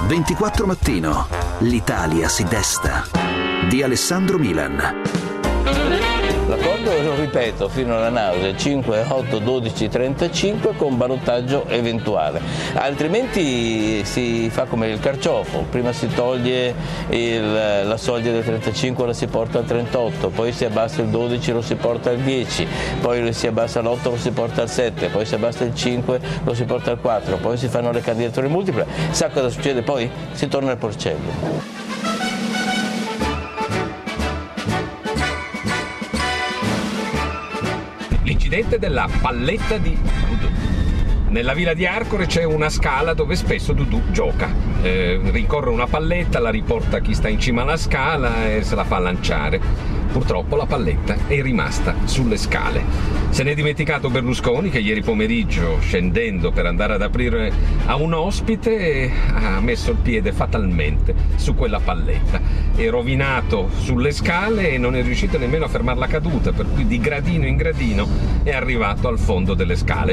24 Mattino. L'Italia si desta. Di Alessandro Milan. L'accordo, lo ripeto, fino alla nausea, 5, 8, 12, 35 con ballottaggio eventuale. Altrimenti si fa come il carciofo, prima si toglie la soglia del 35, la si porta al 38, poi si abbassa il 12, lo si porta al 10, poi si abbassa l'8, lo si porta al 7, poi si abbassa il 5, lo si porta al 4, poi si fanno le candidature multiple. Sa cosa succede poi? Si torna al porcello. L'incidente della palletta di Dudu. Nella villa di Arcore c'è una scala dove spesso Dudu gioca. Rincorre una palletta, la riporta chi sta in cima alla scala e se la fa lanciare. Purtroppo la palletta è rimasta sulle scale. Se n'è dimenticato Berlusconi, che ieri pomeriggio, scendendo per andare ad aprire a un ospite, ha messo il piede fatalmente su quella palletta. È rovinato sulle scale e non è riuscito nemmeno a fermare la caduta, per cui di gradino in gradino è arrivato al fondo delle scale.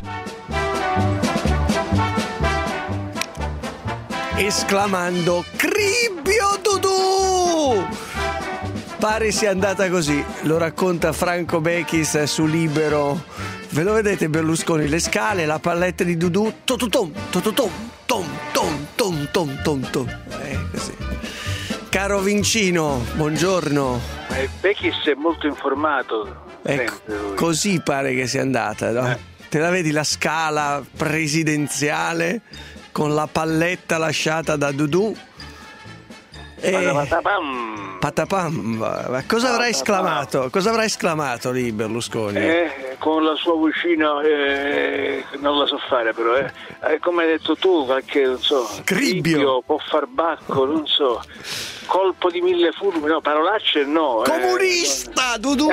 Esclamando: Cribbio Dudu! Pare sia andata così, lo racconta Franco Bechis su Libero. Ve lo vedete Berlusconi, le scale, la palletta di Dudu, tototom, tototom, tom, tom, tom, tom, tom, tom. Così. Caro Vincino, buongiorno. Bechis è molto informato. Ecco, così pare che sia andata, no? Te la vedi la scala presidenziale con la palletta lasciata da Dudu? Patapam. Ma cosa avrà esclamato? Cosa avrà esclamato lì Berlusconi? Con la sua vocina, non la so fare però, come hai detto tu, qualche, non so, Cribbio, può far bacco, non so, colpo di 1000 fulmini, no, parolacce no. Comunista, Dudu!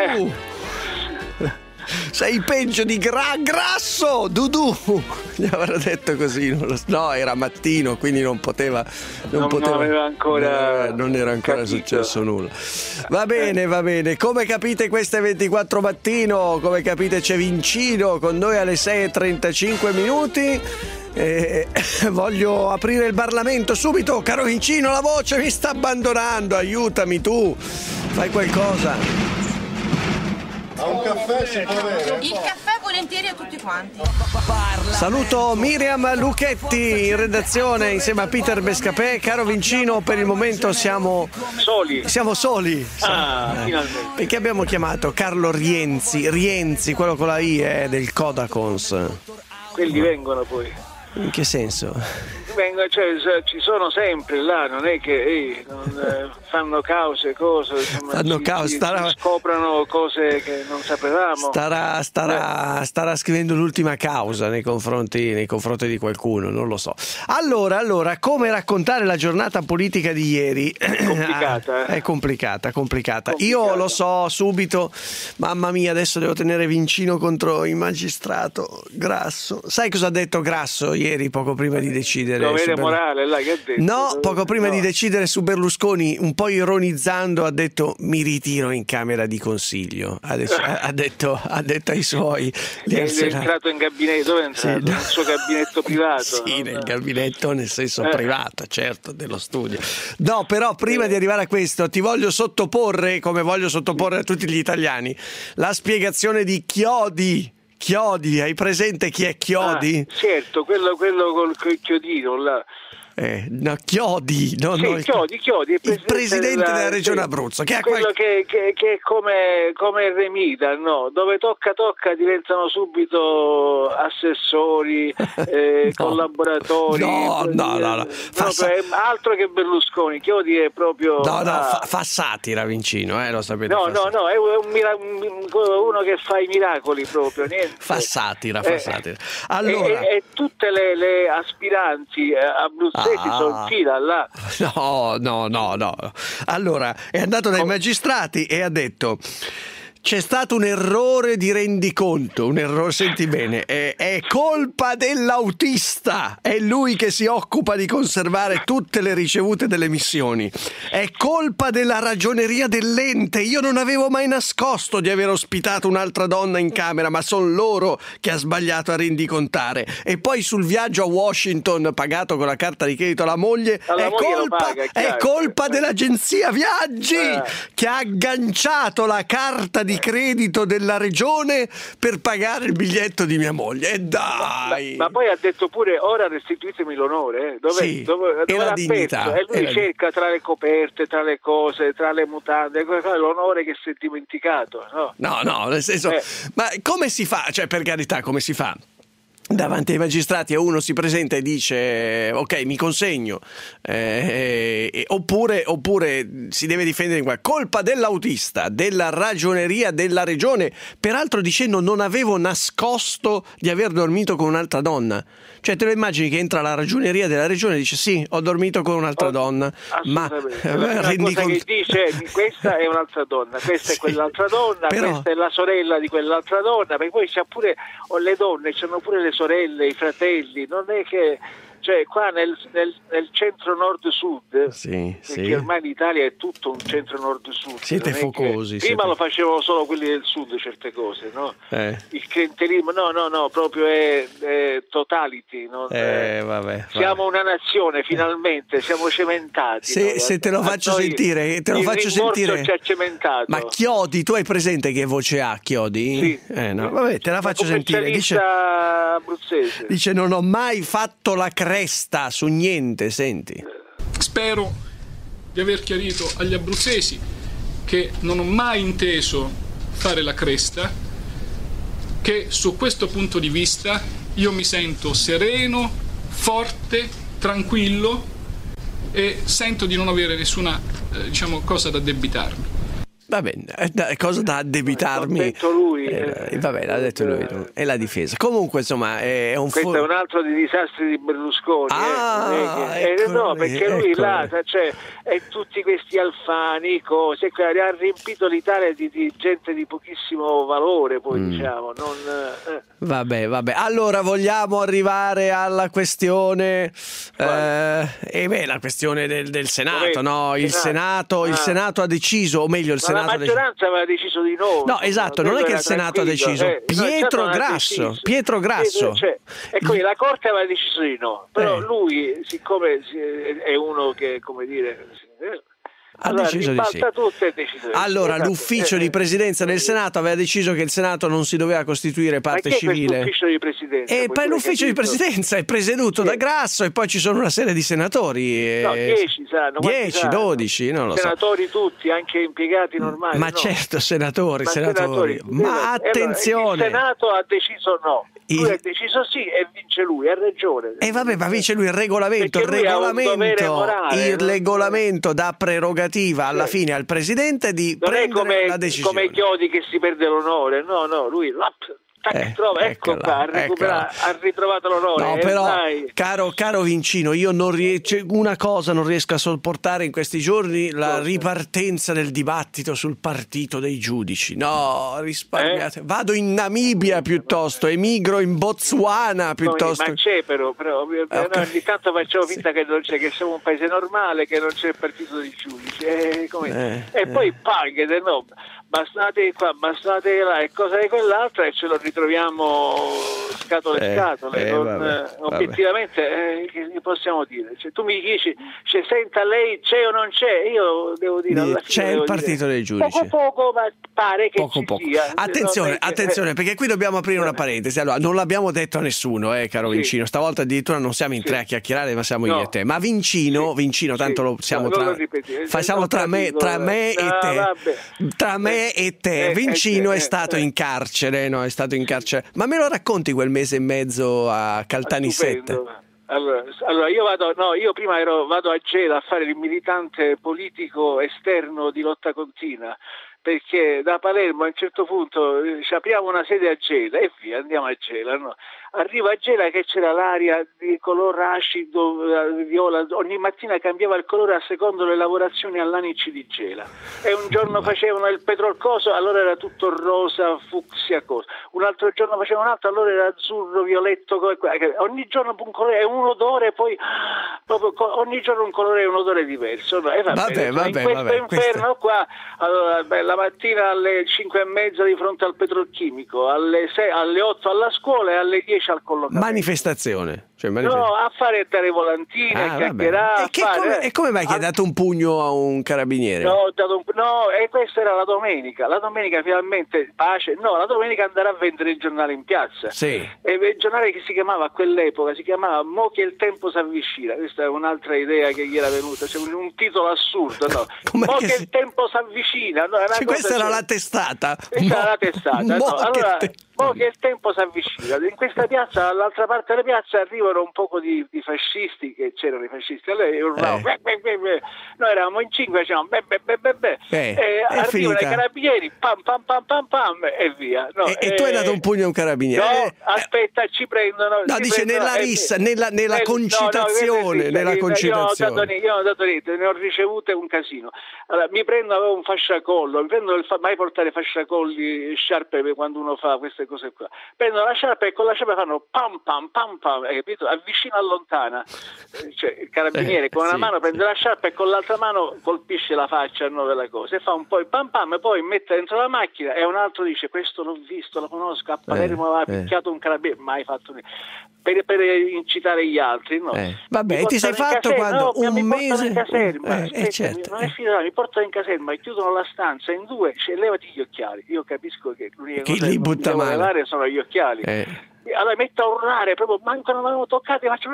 Sei peggio di grasso, Dudu! Gli avrà detto così, non lo so. No, era mattino, quindi non poteva. Non aveva ancora. Non era ancora successo nulla. Va bene. Come capite, questo è 24 Mattino. Come capite, c'è Vincino con noi alle 6:35 minuti. Voglio aprire il Parlamento subito. Caro Vincino, la voce mi sta abbandonando. Aiutami tu. Fai qualcosa. Un caffè si può avere? Il caffè volentieri a tutti quanti. Saluto Miriam Lucchetti in redazione insieme a Peter Bescapè. Caro Vincino, per il momento siamo soli. Finalmente. Perché abbiamo chiamato Carlo Rienzi, quello con la I del Codacons. Quelli vengono poi. In che senso? Ci sono sempre là, non è che fanno cose, scoprono cose che non sapevamo. Starà scrivendo l'ultima causa nei confronti di qualcuno, non lo so. Allora, come raccontare la giornata politica di ieri? È complicata. Io lo so subito, mamma mia, adesso devo tenere Vincino contro il magistrato Grasso. Sai cosa ha detto Grasso ieri, poco prima di decidere? Morale, là, che ha detto? No, poco prima di decidere su Berlusconi, un po' ironizzando, ha detto: mi ritiro in camera di consiglio. Ha detto ai suoi. È entrato in gabinetto, dove è entrato? Nel suo gabinetto privato? Sì, nel gabinetto nel senso privato, certo, dello studio. No, però prima di arrivare a questo ti voglio sottoporre, come voglio sottoporre a tutti gli italiani, la spiegazione di Chiodi, hai presente chi è Chiodi? Certo, quello col chiodino là. Chiodi, Chiodi, il presidente della regione Abruzzo, che quello che è come il Remida, no? Dove tocca diventano subito assessori, collaboratori. No. Altro che Berlusconi. Chiodi è proprio fa satira, Vincino, lo sapete. No, è uno che fa i miracoli proprio, niente. Fa satira. Allora, e tutte le aspiranti abruzzesi sono in fila là. No. Allora, è andato dai magistrati e ha detto: c'è stato un errore di rendiconto, un errore, senti bene, è colpa dell'autista, è lui che si occupa di conservare tutte le ricevute delle missioni, è colpa della ragioneria dell'ente, io non avevo mai nascosto di aver ospitato un'altra donna in camera, ma sono loro che ha sbagliato a rendicontare. E poi sul viaggio a Washington pagato con la carta di credito alla moglie, è colpa dell'agenzia viaggi che ha agganciato la carta di credito della regione per pagare il biglietto di mia moglie. E dai! Ma poi ha detto pure: ora restituitemi l'onore. Dove e la dignità. Perso? E lui cerca tra le coperte, tra le cose, tra le mutande, l'onore che si è dimenticato. No, nel senso, ma come si fa? Cioè, per carità, come si fa? Davanti ai magistrati uno si presenta e dice ok, mi consegno, oppure si deve difendere in colpa dell'autista, della ragioneria della regione, peraltro dicendo non avevo nascosto di aver dormito con un'altra donna. Cioè, te lo immagini che entra la ragioneria della regione e dice sì, ho dormito con un'altra donna, ma rendi conto che dice questa è un'altra donna, questa è quell'altra donna, questa è la sorella di quell'altra donna, perché poi c'ha pure le donne, c'hanno pure le sorelle, i fratelli, non è che, cioè, qua nel centro nord-sud, perché ormai l'Italia è tutto un centro nord-sud. Siete focosi. Prima lo facevano solo quelli del sud certe cose, no? Il clientelismo, no, proprio è totality. Vabbè. Siamo una nazione, finalmente, siamo cementati. Se te lo faccio sentire, ci ha cementato. Ma Chiodi, tu hai presente che voce ha Chiodi? Sì. No, vabbè, te la faccio sentire. Dice non ho mai fatto la cresta su niente, senti. Spero di aver chiarito agli abruzzesi che non ho mai inteso fare la cresta, che su questo punto di vista io mi sento sereno, forte, tranquillo e sento di non avere nessuna cosa da addebitarmi. Va bene, cosa da addebitarmi? L'ha detto lui. Vabbè, l'ha detto lui. È la difesa. Comunque, insomma, è un questo è un altro dei disastri di Berlusconi. No, perché lui là, cioè, e tutti questi Alfani, cose, ha riempito l'Italia di gente di pochissimo valore, poi diciamo. Vabbè. Allora, vogliamo arrivare alla questione la questione del Senato, no? Il Senato ha deciso, o meglio il Senato. La maggioranza aveva deciso di no. No, esatto, non è che il Senato ha deciso. Pietro Grasso. E poi la Corte aveva deciso di no. Però lui, siccome è uno che, come dire, ha deciso di sì. Allora, l'ufficio di presidenza del Senato aveva deciso che il Senato non si doveva costituire parte civile. L'ufficio di presidenza? E poi l'ufficio di presidenza è presieduto da Grasso e poi ci sono una serie di senatori. 10, 12, non lo so. Senatori tutti, anche impiegati normali. Ma certo, senatori. Ma attenzione. Il Senato ha deciso no. Lui ha deciso sì e vince lui, ha ragione. E vabbè, ma vince lui il regolamento. Il regolamento dà prerogativa alla fine al presidente di prendere la decisione. Non è come Chiodi che si perde l'onore, no, lui ha ritrovato l'onore. No, però, caro Vincino, io una cosa non riesco a sopportare in questi giorni, la ripartenza del dibattito sul partito dei giudici. No, risparmiate. Vado in Namibia piuttosto, emigro in Botswana piuttosto. Ma c'è però ogni tanto facciamo finta che non c'è, che siamo un paese normale, che non c'è il partito dei giudici. E poi paghete, no? Bastate qua, bastate là e cosa di quell'altra, e ce lo ritroviamo scatole. Obiettivamente che possiamo dire? Cioè, tu mi dici, senta, lei c'è o non c'è? Io devo dire alla fine, c'è il partito dei giudici. Poco, ma pare che poco. sia. Attenzione, perché qui dobbiamo aprire una parentesi. Allora, non l'abbiamo detto a nessuno, caro Vincino. Stavolta addirittura non siamo in tre a chiacchierare, ma siamo io e te. Ma Vincino, tanto lo siamo tra me e te. Tra me e te. Vincino è stato in carcere, no? È stato in carcere. Ma me lo racconti quel mese e mezzo a Caltanissetta? Allora io prima vado a Gela a fare il militante politico esterno di lotta continua, perché da Palermo a un certo punto ci apriamo una sede a Gela e via, andiamo a Gela, no? arriva a Gela che c'era l'aria di color acido, viola, ogni mattina cambiava il colore a secondo le lavorazioni all'Anici di Gela, e un giorno facevano il petrolcoso, allora era tutto rosa, fucsia, cosa. Un altro giorno facevano un altro, allora era azzurro, violetto, ogni giorno un colore e un odore, poi proprio ogni giorno un colore e un odore diverso. No? In questo inferno qua, allora, la mattina alle 5:30 di fronte al petrolchimico, alle 8 alla scuola e alle 10 al collocamento. Manifestazione. No, a fare dare volantine, a chiacchierare. E come mai che hai dato un pugno a un carabiniere? No, e questa era la domenica. La domenica finalmente pace. No, la domenica andare a vendere il giornale in piazza. Sì. E il giornale che si chiamava a quell'epoca, si chiamava Mo che il tempo si avvicina. Questa è un'altra idea che gli era venuta. C'è un titolo assurdo, no? Mo che il tempo si avvicina. No, questa era la testata. Questa era la testata. No. Allora, mo che il tempo si avvicina. In questa piazza, dall'altra parte della piazza, arrivano un poco di fascisti, che c'erano i fascisti, allora urlavano, noi eravamo in 5, facevamo arrivano i carabinieri, pam pam pam pam pam e via. No, e tu hai dato un pugno a un carabiniere? No, aspetta, ci prendono. No, dice nella rissa, nella concitazione. Io non ho dato niente, ne ho ricevute un casino. Allora, mi prendo, avevo un fasciacollo, mai portare fasciacolli, sciarpe quando uno fa queste cose qua. Prendono la sciarpa e con la sciarpa fanno pam pam pam pam, hai capito? Avvicina, allontana, cioè il carabiniere con una mano prende la sciarpa e con l'altra mano colpisce la faccia della cosa e fa un po' il pam pam e poi mette dentro la macchina e un altro dice questo l'ho visto, lo conosco, a Palermo aveva picchiato un carabiniere, mai fatto niente. Per incitare gli altri, no? Vabbè, ti sei fatto quando un mese in caserma, certo. Non è finita, mi portano in caserma, chiudono la stanza in due, levati gli occhiali. Io capisco che l'unica cosa li butta che devo levare sono gli occhiali. Allora metto a urlare, proprio mancano, non avevo toccati, faccio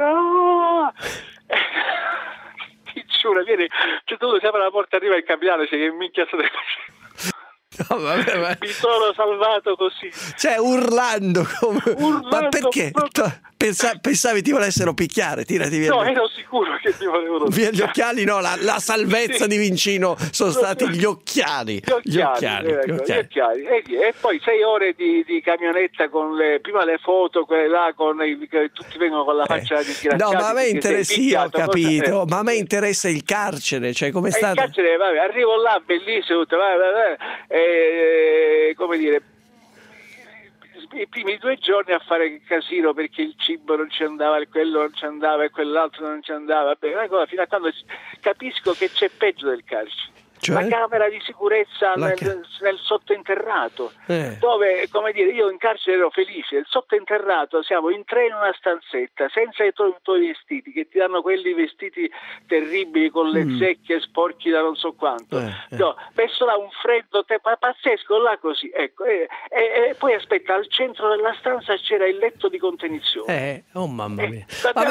ti giuro, viene, c'è tutto, si apre la porta, arriva il capitano, c'è che minchia state facendo. No, vabbè. Mi sono salvato così. Cioè urlando ma perché? Pensavi ti volessero picchiare? Tirati via. No, ero sicuro che ti volevano via gli occhiali. No, la salvezza di Vincino sono stati gli occhiali. Gli occhiali. E poi 6 ore di camionetta con prima le foto, quelle là che tutti vengono con la faccia disgraziata. No, ma a me interessa, io ho capito, ma a me interessa il carcere, cioè come è stato? Il carcere, arrivo là, bellissimo, come dire, i primi 2 giorni a fare casino perché il cibo non ci andava, quello non ci andava e quell'altro non ci andava. Fino a quando capisco che c'è peggio del carcere. Cioè? La camera di sicurezza nel sottointerrato, dove, come dire, io in carcere ero felice, il sottointerrato siamo in 3 in una stanzetta senza i tuoi vestiti, che ti danno quelli vestiti terribili con le zecche sporchi da non so quanto, no, messo là un freddo pazzesco là così, ecco, e poi aspetta, al centro della stanza c'era il letto di contenizione. Oh mamma mia.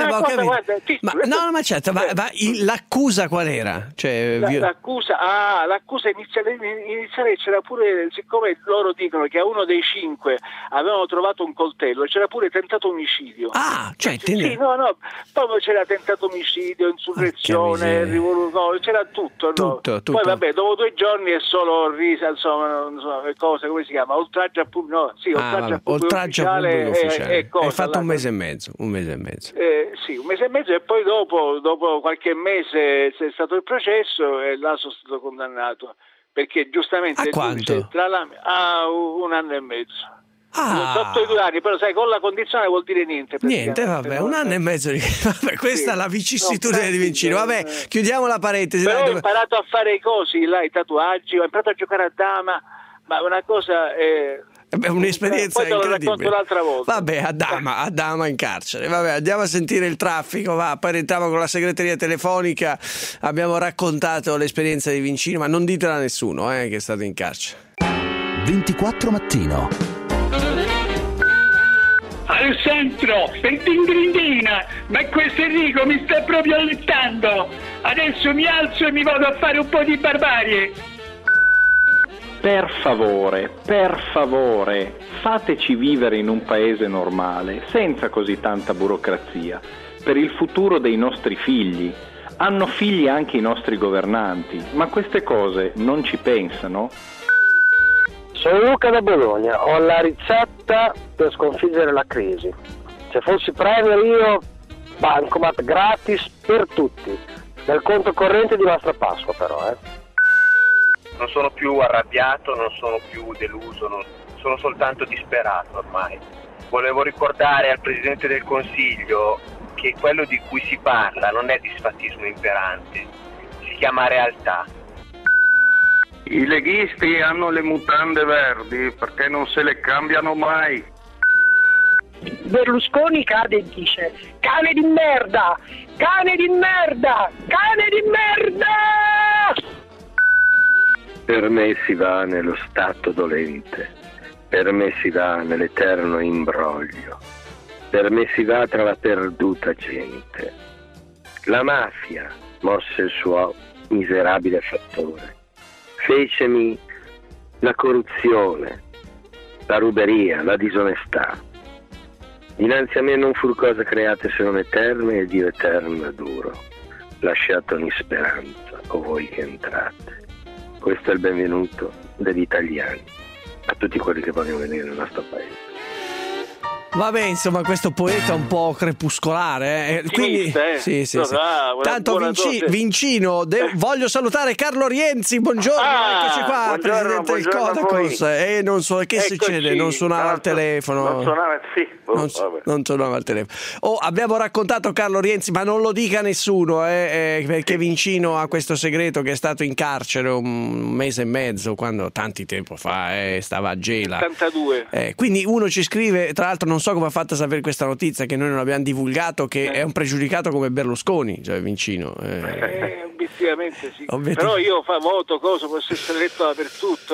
Ma certo, l'accusa qual era? Cioè, l'accusa iniziale c'era pure, siccome loro dicono che a uno dei 5 avevano trovato un coltello, c'era pure tentato omicidio. Proprio c'era tentato omicidio, insurrezione, c'era tutto. Poi vabbè, dopo 2 giorni è solo risa, insomma, cose, come si chiama? Oltraggio a pubblico ufficiale. Hai fatto un mese e mezzo. Sì, 1 mese e mezzo e poi dopo qualche mese c'è stato il processo e là sono stato condannato perché giustamente a quanto? A 1 anno e mezzo. Sotto i 2 anni, però sai, con la condizione vuol dire niente. Vabbè, 1 anno e mezzo. Questa è la vicissitudine di Vincino. Vabbè, chiudiamo la parentesi. Però ho imparato a fare i cosi, là, i tatuaggi, ho imparato a giocare a dama, ma una cosa è un'esperienza incredibile. Poi te lo racconto l'altra volta. Vabbè, a Dama in carcere. Vabbè, andiamo a sentire il traffico. Poi entriamo con la segreteria telefonica. Abbiamo raccontato l'esperienza di Vincino, ma non ditela a nessuno che è stato in carcere. 24 mattino. Alessandro, per Tingrindina, ma questo Enrico mi sta proprio allettando. Adesso mi alzo e mi vado a fare un po' di barbarie. Per favore, fateci vivere in un paese normale, senza così tanta burocrazia, per il futuro dei nostri figli. Hanno figli anche i nostri governanti, ma queste cose non ci pensano? Sono Luca da Bologna, ho la ricetta per sconfiggere la crisi. Se fossi premier io, bancomat gratis per tutti, dal conto corrente di Vostra Pasqua però, Non sono più arrabbiato, non sono più deluso, sono soltanto disperato ormai. Volevo ricordare al Presidente del Consiglio che quello di cui si parla non è disfattismo imperante, si chiama realtà. I leghisti hanno le mutande verdi perché non se le cambiano mai. Berlusconi cade e dice: cane di merda, cane di merda, cane di merda! Per me si va nello stato dolente, per me si va nell'eterno imbroglio, per me si va tra la perduta gente. La mafia mosse il suo miserabile fattore, fecemi la corruzione, la ruberia, la disonestà. Dinanzi a me non fur cose create se non eterne, e Dio eterno e duro. Lasciate ogni speranza, o voi che entrate. Questo è il benvenuto degli italiani a tutti quelli che vogliono venire nel nostro paese. Vabbè, insomma, questo poeta un po' crepuscolare, quindi sì. Tanto Vincino, voglio salutare Carlo Rienzi, buongiorno, eccoci qua, presidente del Codacons. Non so che succede, non suonava al telefono. Non suonava al telefono. Abbiamo raccontato Carlo Rienzi, ma non lo dica nessuno, perché Vincino ha questo segreto che è stato in carcere un mese e mezzo, quando tanti tempo fa, stava a Gela. 72. Quindi uno ci scrive, tra l'altro non so come ha fatto a sapere questa notizia, che noi non abbiamo divulgato, che è un pregiudicato come Berlusconi, cioè Vincino. Obiettivamente sì. Però io voto posso essere letto dappertutto,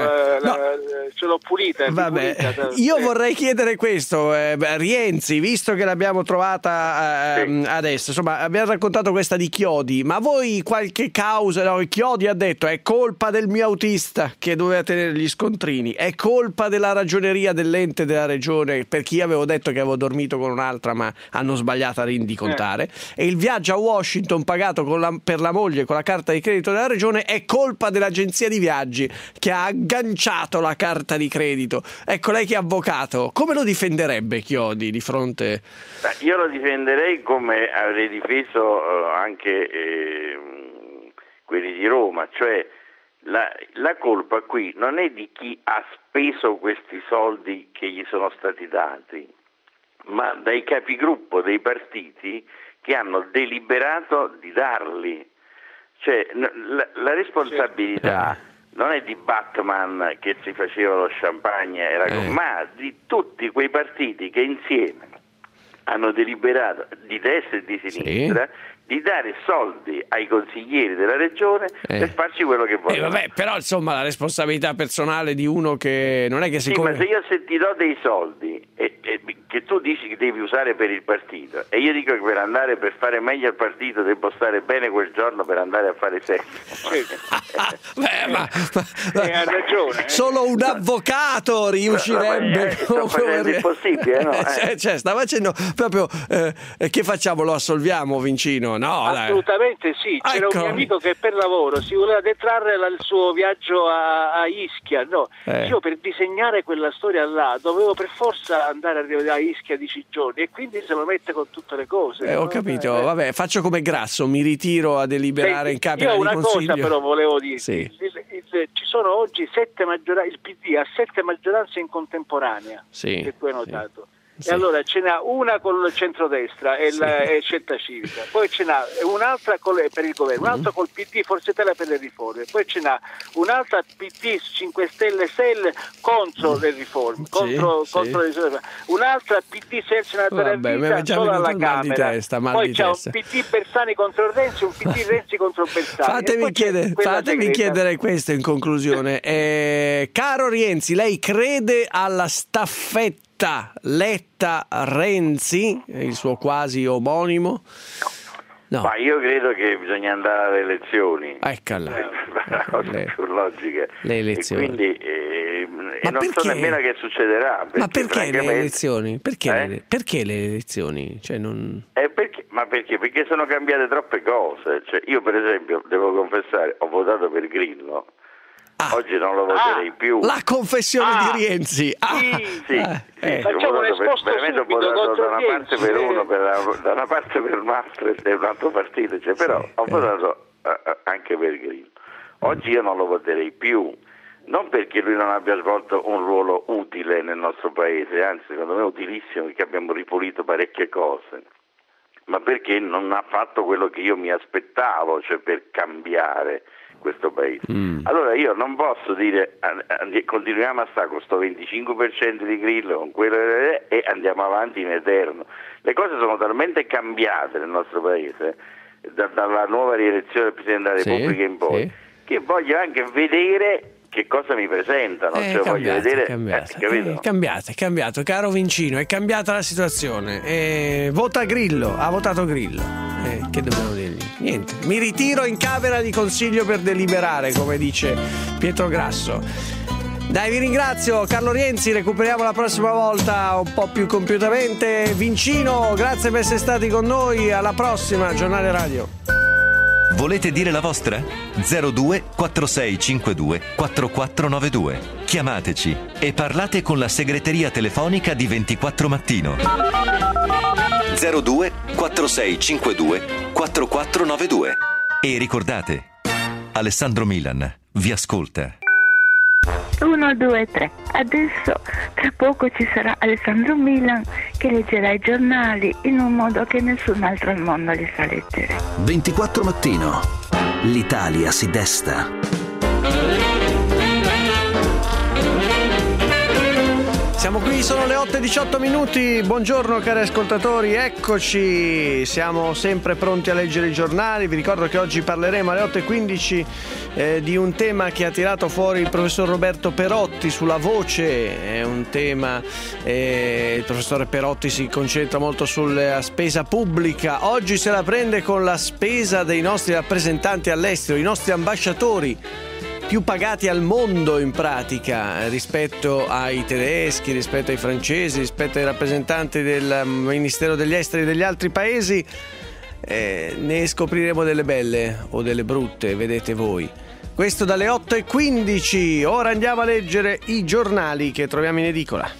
ce l'ho pulita. Vabbè, io vorrei chiedere questo, Rienzi, visto che l'abbiamo trovata adesso, insomma, abbiamo raccontato questa di Chiodi, ma voi qualche causa? No, Chiodi ha detto: è colpa del mio autista che doveva tenere gli scontrini, è colpa della ragioneria dell'ente della regione, perché io avevo detto che avevo dormito con un'altra ma hanno sbagliato a rendicontare, e il viaggio a Washington pagato per la moglie con la carta di credito della regione è colpa dell'agenzia di viaggi che ha agganciato la carta di credito. Ecco, lei che è avvocato, come lo difenderebbe Chiodi di fronte? Io lo difenderei come avrei difeso anche quelli di Roma, cioè la colpa qui non è di chi ha speso questi soldi che gli sono stati dati, ma dai capigruppo dei partiti che hanno deliberato di darli. Cioè la responsabilità non è di Batman che si faceva lo champagne, ma di tutti quei partiti che insieme hanno deliberato, di destra e di sinistra, di dare soldi ai consiglieri della regione per farci quello che vogliono. Però insomma la responsabilità personale di uno che non è che ma se io ti do dei soldi che tu dici che devi usare per il partito, e io dico che per fare meglio al partito devo stare bene quel giorno per andare a fare sesso. Ha ragione. Solo un avvocato riuscirebbe. Sto facendo il possibile, no? Sta facendo proprio che facciamo? Lo assolviamo, Vincino? No, assolutamente sì. C'era un mio amico che per lavoro si voleva detrarre il suo viaggio a Ischia. Io per disegnare quella storia là dovevo per forza andare a Ischia 10 giorni, e quindi se lo mette con tutte le cose. Ho capito, vabbè, faccio come Grasso, mi ritiro a deliberare in Camera di Consiglio. Io una cosa però volevo dire, ci sono oggi il PD ha 7 maggioranze in contemporanea, che tu hai notato. E allora ce n'ha una con il centrodestra e Scelta Civica, poi ce n'ha un'altra per il governo, un'altra col PD, Forza Italia per le riforme, poi ce n'ha un'altra PD 5 Stelle contro le riforme, contro le riforme, un'altra PD senza una vita solo alla Camera, poi c'è un PD Bersani contro Renzi, un PD Renzi contro Bersani. Fatemi chiedere questo in conclusione, caro Rienzi, lei crede alla staffetta Letta-Renzi, il suo quasi omonimo? No. Ma io credo che bisogna andare alle elezioni. Eccola. La cosa più logica. Le elezioni. E quindi non so nemmeno che succederà. Ma perché le elezioni? Perché le elezioni? Cioè non... Perché sono cambiate troppe cose. Cioè, io per esempio, devo confessare, ho votato per Grillo, Oggi non lo voterei più. La confessione di Rienzi. Facciamo un'esposta veramente subito da una parte per uno, da una parte per un altro partito, però ho votato anche per Grillo. Oggi io non lo voterei più, non perché lui non abbia svolto un ruolo utile nel nostro paese, anzi secondo me utilissimo, perché abbiamo ripulito parecchie cose, ma perché non ha fatto quello che io mi aspettavo, cioè per cambiare questo paese. Allora io non posso dire continuiamo a stare con sto 25% di Grillo, con quello e andiamo avanti in eterno. Le cose sono talmente cambiate nel nostro paese dalla nuova rielezione del Presidente della Repubblica in poi, che voglio anche vedere che cosa mi presentano, voglio vedere cambiato, caro Vincino, è cambiata la situazione. Vota Grillo, ha votato Grillo. Che dobbiamo dirgli? Niente, mi ritiro in camera di consiglio per deliberare, come dice Pietro Grasso. Dai, vi ringrazio, Carlo Rienzi, recuperiamo la prossima volta un po' più compiutamente. Vincino, grazie per essere stati con noi, alla prossima, Giornale Radio. Volete dire la vostra? 02 4652 4492. Chiamateci e parlate con la segreteria telefonica di 24 Mattino. 02 4652 4492. E ricordate, Alessandro Milan vi ascolta. 1, 2, 3. Adesso tra poco ci sarà Alessandro Milan che leggerà i giornali in un modo che nessun altro al mondo li sa leggere. 24 Mattino. L'Italia si desta. Siamo qui, sono le 8:18. Buongiorno cari ascoltatori, eccoci, siamo sempre pronti a leggere i giornali. Vi ricordo che oggi parleremo alle 8:15 di un tema che ha tirato fuori il professor Roberto Perotti sulla voce. È un tema, il professore Perotti si concentra molto sulla spesa pubblica. Oggi se la prende con la spesa dei nostri rappresentanti all'estero, i nostri ambasciatori più pagati al mondo in pratica rispetto ai tedeschi, rispetto ai francesi, rispetto ai rappresentanti del Ministero degli Esteri degli altri paesi. Ne scopriremo delle belle o delle brutte, vedete voi. Questo dalle 8:15. Ora andiamo a leggere i giornali che troviamo in edicola.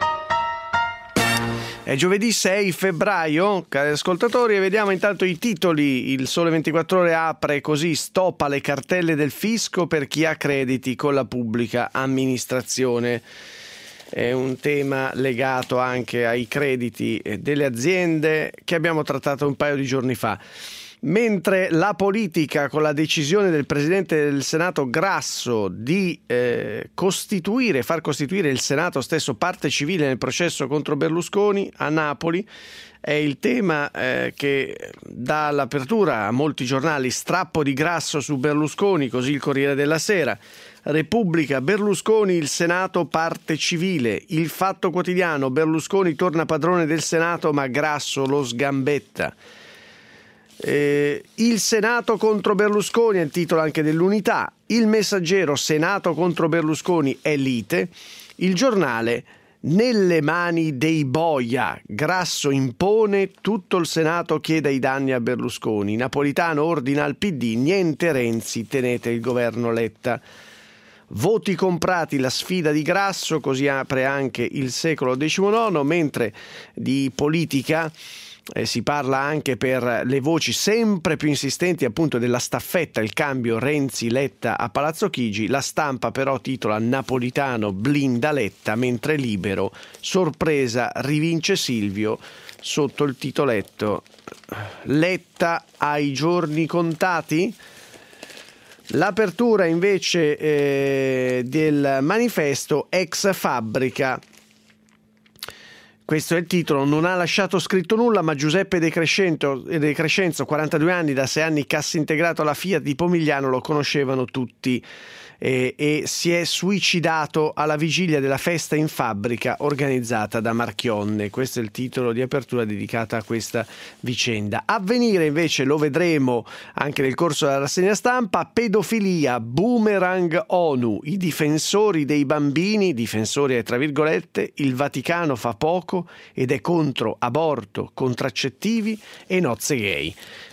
È giovedì 6 febbraio, cari ascoltatori, e vediamo intanto i titoli. Il Sole 24 Ore apre così: stop alle cartelle del fisco per chi ha crediti con la pubblica amministrazione. È un tema legato anche ai crediti delle aziende che abbiamo trattato un paio di giorni fa. Mentre la politica, con la decisione del Presidente del Senato Grasso di far costituire il Senato stesso parte civile nel processo contro Berlusconi a Napoli, è il tema che dà l'apertura a molti giornali. Strappo di Grasso su Berlusconi, così il Corriere della Sera. Repubblica: Berlusconi, il Senato parte civile. Il Fatto Quotidiano: Berlusconi torna padrone del Senato ma Grasso lo sgambetta. Il Senato contro Berlusconi è il titolo anche dell'Unità. Il Messaggero: Senato contro Berlusconi è lite. Il Giornale: nelle mani dei boia, Grasso impone, tutto il Senato chiede i danni a Berlusconi. Napolitano ordina al PD: niente Renzi, tenete il governo Letta. Voti comprati, la sfida di Grasso, così apre anche il Secolo XIX. Mentre di politica si parla anche per le voci sempre più insistenti appunto della staffetta, il cambio Renzi-Letta a Palazzo Chigi. La Stampa però titola: Napolitano blinda Letta, mentre Libero: sorpresa, rivince Silvio, sotto il titoletto: Letta ha i giorni contati? L'apertura invece del Manifesto: ex fabbrica. Questo è il titolo. Non ha lasciato scritto nulla, ma Giuseppe De Crescenzo, 42 anni, da 6 anni cassa integrato alla Fiat di Pomigliano, lo conoscevano tutti e si è suicidato alla vigilia della festa in fabbrica organizzata da Marchionne. Questo è il titolo di apertura dedicata a questa vicenda. Avvenire invece lo vedremo anche nel corso della rassegna stampa: pedofilia, boomerang ONU, i difensori dei bambini, difensori tra virgolette, il Vaticano fa poco ed è contro aborto, contraccettivi e nozze gay.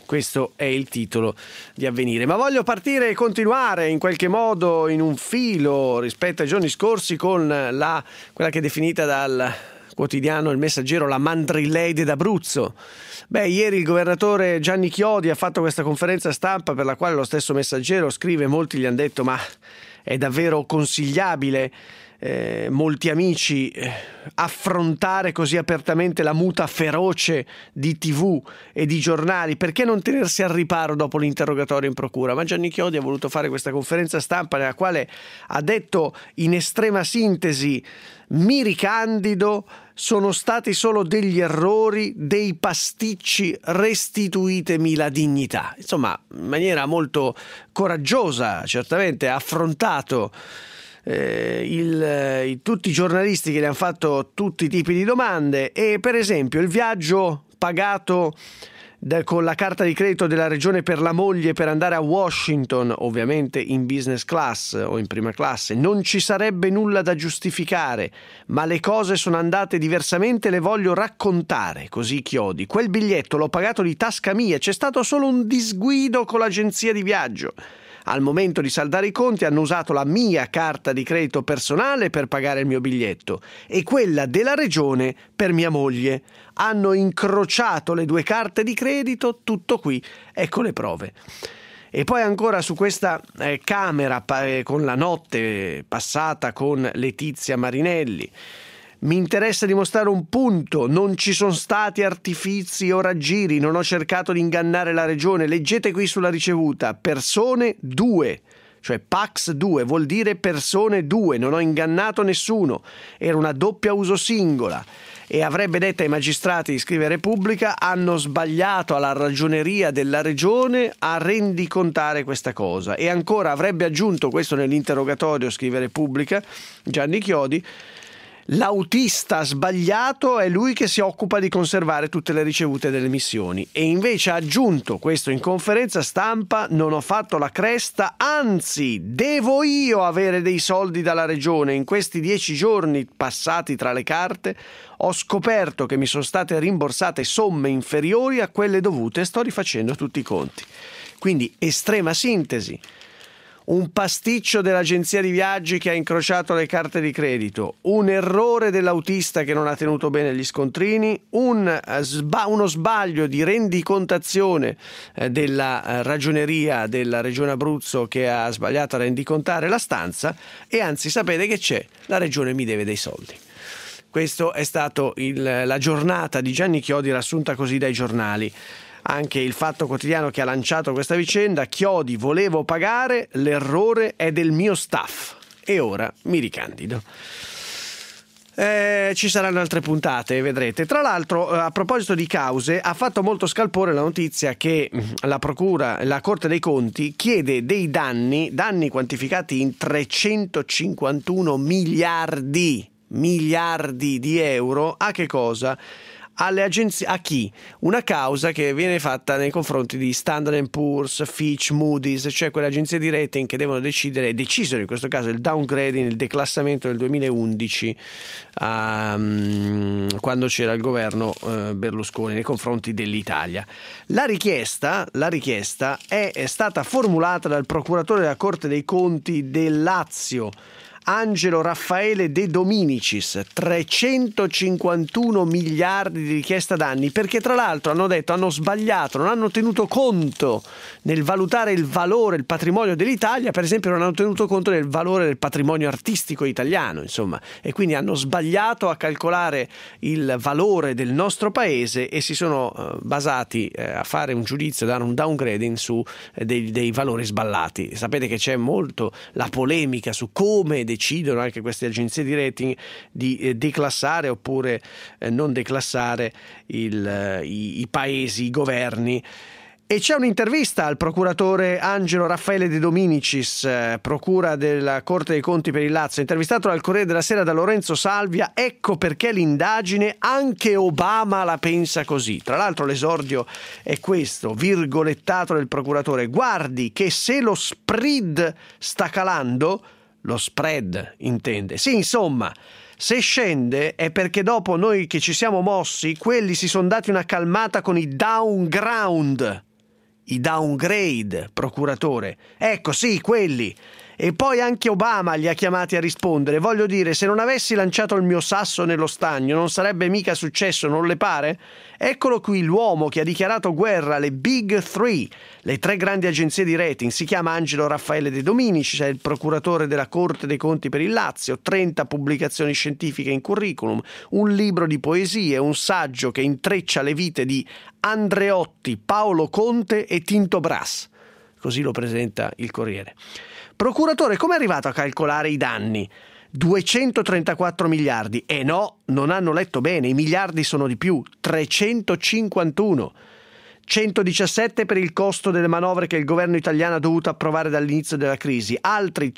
Questo è il titolo di Avvenire. Ma voglio partire e continuare in qualche modo in un filo rispetto ai giorni scorsi con quella che è definita dal quotidiano Il Messaggero la Mandrileide d'Abruzzo. Ieri il governatore Gianni Chiodi ha fatto questa conferenza stampa per la quale lo stesso Messaggero scrive: molti gli hanno detto ma è davvero consigliabile, molti amici, affrontare così apertamente la muta feroce di TV e di giornali, perché non tenersi al riparo dopo l'interrogatorio in procura? Ma Gianni Chiodi ha voluto fare questa conferenza stampa nella quale ha detto in estrema sintesi: mi ricandido, sono stati solo degli errori, dei pasticci, restituitemi la dignità. Insomma, in maniera molto coraggiosa certamente ha affrontato tutti i giornalisti che gli hanno fatto tutti i tipi di domande. E per esempio il viaggio pagato con la carta di credito della regione per la moglie per andare a Washington, ovviamente in business class o in prima classe, non ci sarebbe nulla da giustificare, ma le cose sono andate diversamente, le voglio raccontare, così Chiodi. Quel biglietto l'ho pagato di tasca mia, c'è stato solo un disguido con l'agenzia di viaggio. Al momento di saldare i conti hanno usato la mia carta di credito personale per pagare il mio biglietto e quella della regione per mia moglie. Hanno incrociato le due carte di credito, tutto qui, ecco le prove. E poi ancora su questa camera con la notte passata con Letizia Marinelli. Mi interessa dimostrare un punto: non ci sono stati artifizi o raggiri, non ho cercato di ingannare la regione. Leggete qui sulla ricevuta: persone 2, cioè Pax 2 vuol dire persone 2, non ho ingannato nessuno, era una doppia uso singola. E avrebbe detto ai magistrati, scrive Repubblica, hanno sbagliato alla ragioneria della regione a rendicontare questa cosa. E ancora avrebbe aggiunto, questo nell'interrogatorio, scrive Repubblica, Gianni Chiodi: l'autista sbagliato è lui che si occupa di conservare tutte le ricevute delle missioni. E invece ha aggiunto, questo in conferenza stampa: non ho fatto la cresta, anzi devo io avere dei soldi dalla regione. In questi 10 giorni passati tra le carte ho scoperto che mi sono state rimborsate somme inferiori a quelle dovute e sto rifacendo tutti i conti. Quindi estrema sintesi. Un pasticcio dell'agenzia di viaggi che ha incrociato le carte di credito, un errore dell'autista che non ha tenuto bene gli scontrini, uno sbaglio di rendicontazione della ragioneria della regione Abruzzo che ha sbagliato a rendicontare la stanza, e anzi sapete che c'è? La regione mi deve dei soldi. Questo è stato la giornata di Gianni Chiodi riassunta così dai giornali. Anche il Fatto Quotidiano che ha lanciato questa vicenda: Chiodi, volevo pagare, l'errore è del mio staff e ora mi ricandido. Ci saranno altre puntate, vedrete. Tra l'altro, a proposito di cause, ha fatto molto scalpore la notizia che la Corte dei Conti chiede dei danni quantificati in 351 miliardi di euro. A che cosa? Alle agenzie. A chi? Una causa che viene fatta nei confronti di Standard & Poor's, Fitch, Moody's, cioè quelle agenzie di rating che devono decisero in questo caso il downgrading, il declassamento del 2011, quando c'era il governo Berlusconi nei confronti dell'Italia. La richiesta è stata formulata dal procuratore della Corte dei Conti del Lazio, Angelo Raffaele De Dominicis. 351 miliardi di richiesta danni, perché tra l'altro hanno sbagliato, non hanno tenuto conto nel valutare il valore, il patrimonio dell'Italia, per esempio non hanno tenuto conto del valore del patrimonio artistico italiano, insomma, e quindi hanno sbagliato a calcolare il valore del nostro paese e si sono basati a fare un giudizio, dare un downgrading su dei valori sballati. Sapete che c'è molto la polemica su come decidono anche queste agenzie di rating di declassare oppure non declassare i paesi, i governi. E c'è un'intervista al procuratore Angelo Raffaele De Dominicis, procura della Corte dei Conti per il Lazio, intervistato dal Corriere della Sera da Lorenzo Salvia. Ecco perché l'indagine, anche Obama la pensa così. Tra l'altro l'esordio è questo, virgolettato del procuratore: guardi che se lo spread sta calando, lo spread intende, sì, insomma, se scende è perché dopo noi che ci siamo mossi, quelli si sono dati una calmata con i downground. i downgrade, procuratore. Ecco, sì, quelli. E poi anche Obama li ha chiamati a rispondere. Voglio dire, se non avessi lanciato il mio sasso nello stagno non sarebbe mica successo, non le pare? Eccolo qui l'uomo che ha dichiarato guerra alle Big Three, le 3 grandi agenzie di rating. Si chiama Angelo Raffaele De Dominici, è il procuratore della Corte dei Conti per il Lazio, 30 pubblicazioni scientifiche in curriculum, un libro di poesie, un saggio che intreccia le vite di Andreotti, Paolo Conte e Tinto Brass. Così lo presenta il Corriere. Procuratore, come è arrivato a calcolare i danni? 234 miliardi. E no, non hanno letto bene, i miliardi sono di più, 351. 117 per il costo delle manovre che il governo italiano ha dovuto approvare dall'inizio della crisi, altri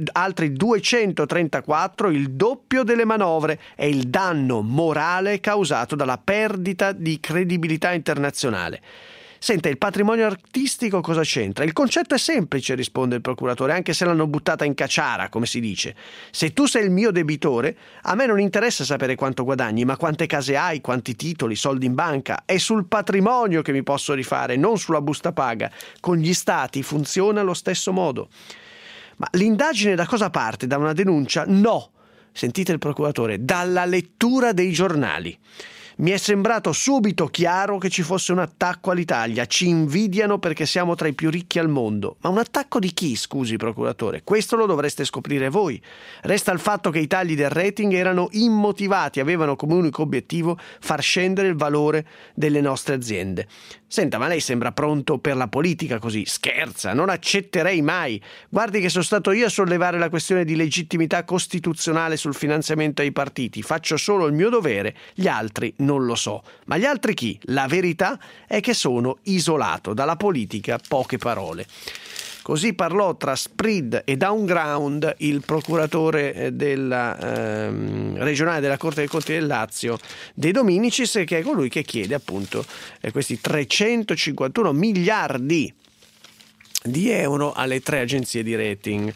234, il doppio delle manovre, è il danno morale causato dalla perdita di credibilità internazionale. Senta, il patrimonio artistico cosa c'entra? Il concetto è semplice, risponde il procuratore, anche se l'hanno buttata in caciara, come si dice. Se tu sei il mio debitore, a me non interessa sapere quanto guadagni, ma quante case hai, quanti titoli, soldi in banca. È sul patrimonio che mi posso rifare, non sulla busta paga. Con gli stati funziona allo stesso modo. Ma l'indagine da cosa parte? Da una denuncia? No. Sentite il procuratore, dalla lettura dei giornali. Mi è sembrato subito chiaro che ci fosse un attacco all'Italia. Ci invidiano perché siamo tra i più ricchi al mondo. Ma un attacco di chi, scusi, procuratore? Questo lo dovreste scoprire voi. Resta il fatto che i tagli del rating erano immotivati, avevano come unico obiettivo far scendere il valore delle nostre aziende. Senta, ma lei sembra pronto per la politica così? Scherza, non accetterei mai. Guardi che sono stato io a sollevare la questione di legittimità costituzionale sul finanziamento ai partiti. Faccio solo il mio dovere, gli altri non lo so. Ma gli altri chi? La verità è che sono isolato dalla politica, poche parole. Così parlò tra Spread e Downground il procuratore della regionale della Corte dei Conti del Lazio, De Dominicis, che è colui che chiede appunto questi 351 miliardi di euro alle 3 agenzie di rating.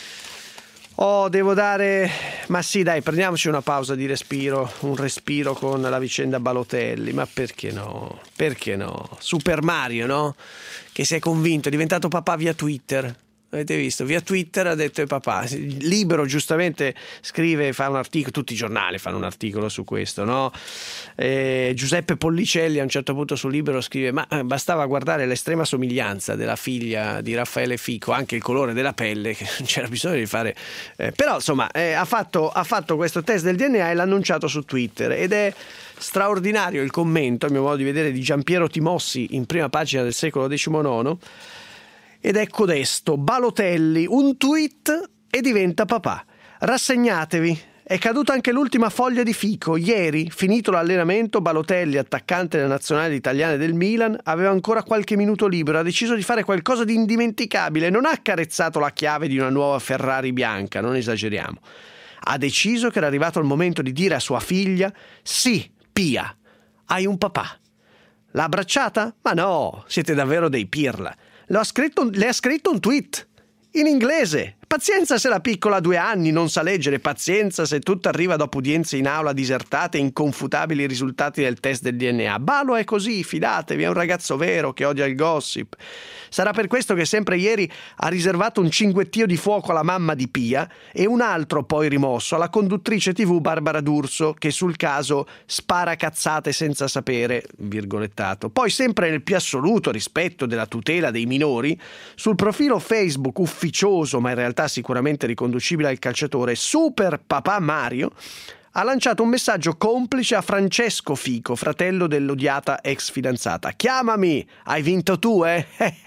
Devo dare... Ma sì, dai, prendiamoci una pausa di respiro, un respiro con la vicenda Balotelli, ma perché no? Perché no? Super Mario, no? Che si è convinto, è diventato papà via Twitter. Avete visto? Via Twitter ha detto papà. Libero giustamente scrive, fa un articolo, tutti i giornali fanno un articolo su questo, no? Giuseppe Pollicelli a un certo punto su Libero scrive: ma bastava guardare l'estrema somiglianza della figlia di Raffaele Fico, anche il colore della pelle, che non c'era bisogno di fare. Però insomma ha fatto questo test del DNA e l'ha annunciato su Twitter, ed è straordinario il commento, a mio modo di vedere, di Giampiero Timossi in prima pagina del Secolo XIX. Ed è codesto: Balotelli, un tweet e diventa papà. Rassegnatevi, è caduta anche l'ultima foglia di fico. Ieri, finito l'allenamento, Balotelli, attaccante della nazionale italiana del Milan, aveva ancora qualche minuto libero, ha deciso di fare qualcosa di indimenticabile. Non ha accarezzato la chiave di una nuova Ferrari bianca, non esageriamo. Ha deciso che era arrivato il momento di dire a sua figlia: sì, Pia, hai un papà. L'ha abbracciata? Ma no, siete davvero dei pirla. Le ha scritto un tweet in inglese. Pazienza se la piccola ha 2 anni, non sa leggere. Pazienza se tutto arriva dopo udienze in aula disertate e inconfutabili risultati del test del DNA. Balo è così, fidatevi, è un ragazzo vero che odia il gossip. Sarà per questo che sempre ieri ha riservato un cinguettio di fuoco alla mamma di Pia e un altro poi rimosso alla conduttrice TV Barbara D'Urso, che sul caso spara cazzate senza sapere, virgolettato. Poi, sempre nel più assoluto rispetto della tutela dei minori, sul profilo Facebook ufficioso, ma in realtà sicuramente riconducibile al calciatore, Super Papà Mario, ha lanciato un messaggio complice a Francesco Fico, fratello dell'odiata ex fidanzata. Chiamami, hai vinto tu, eh?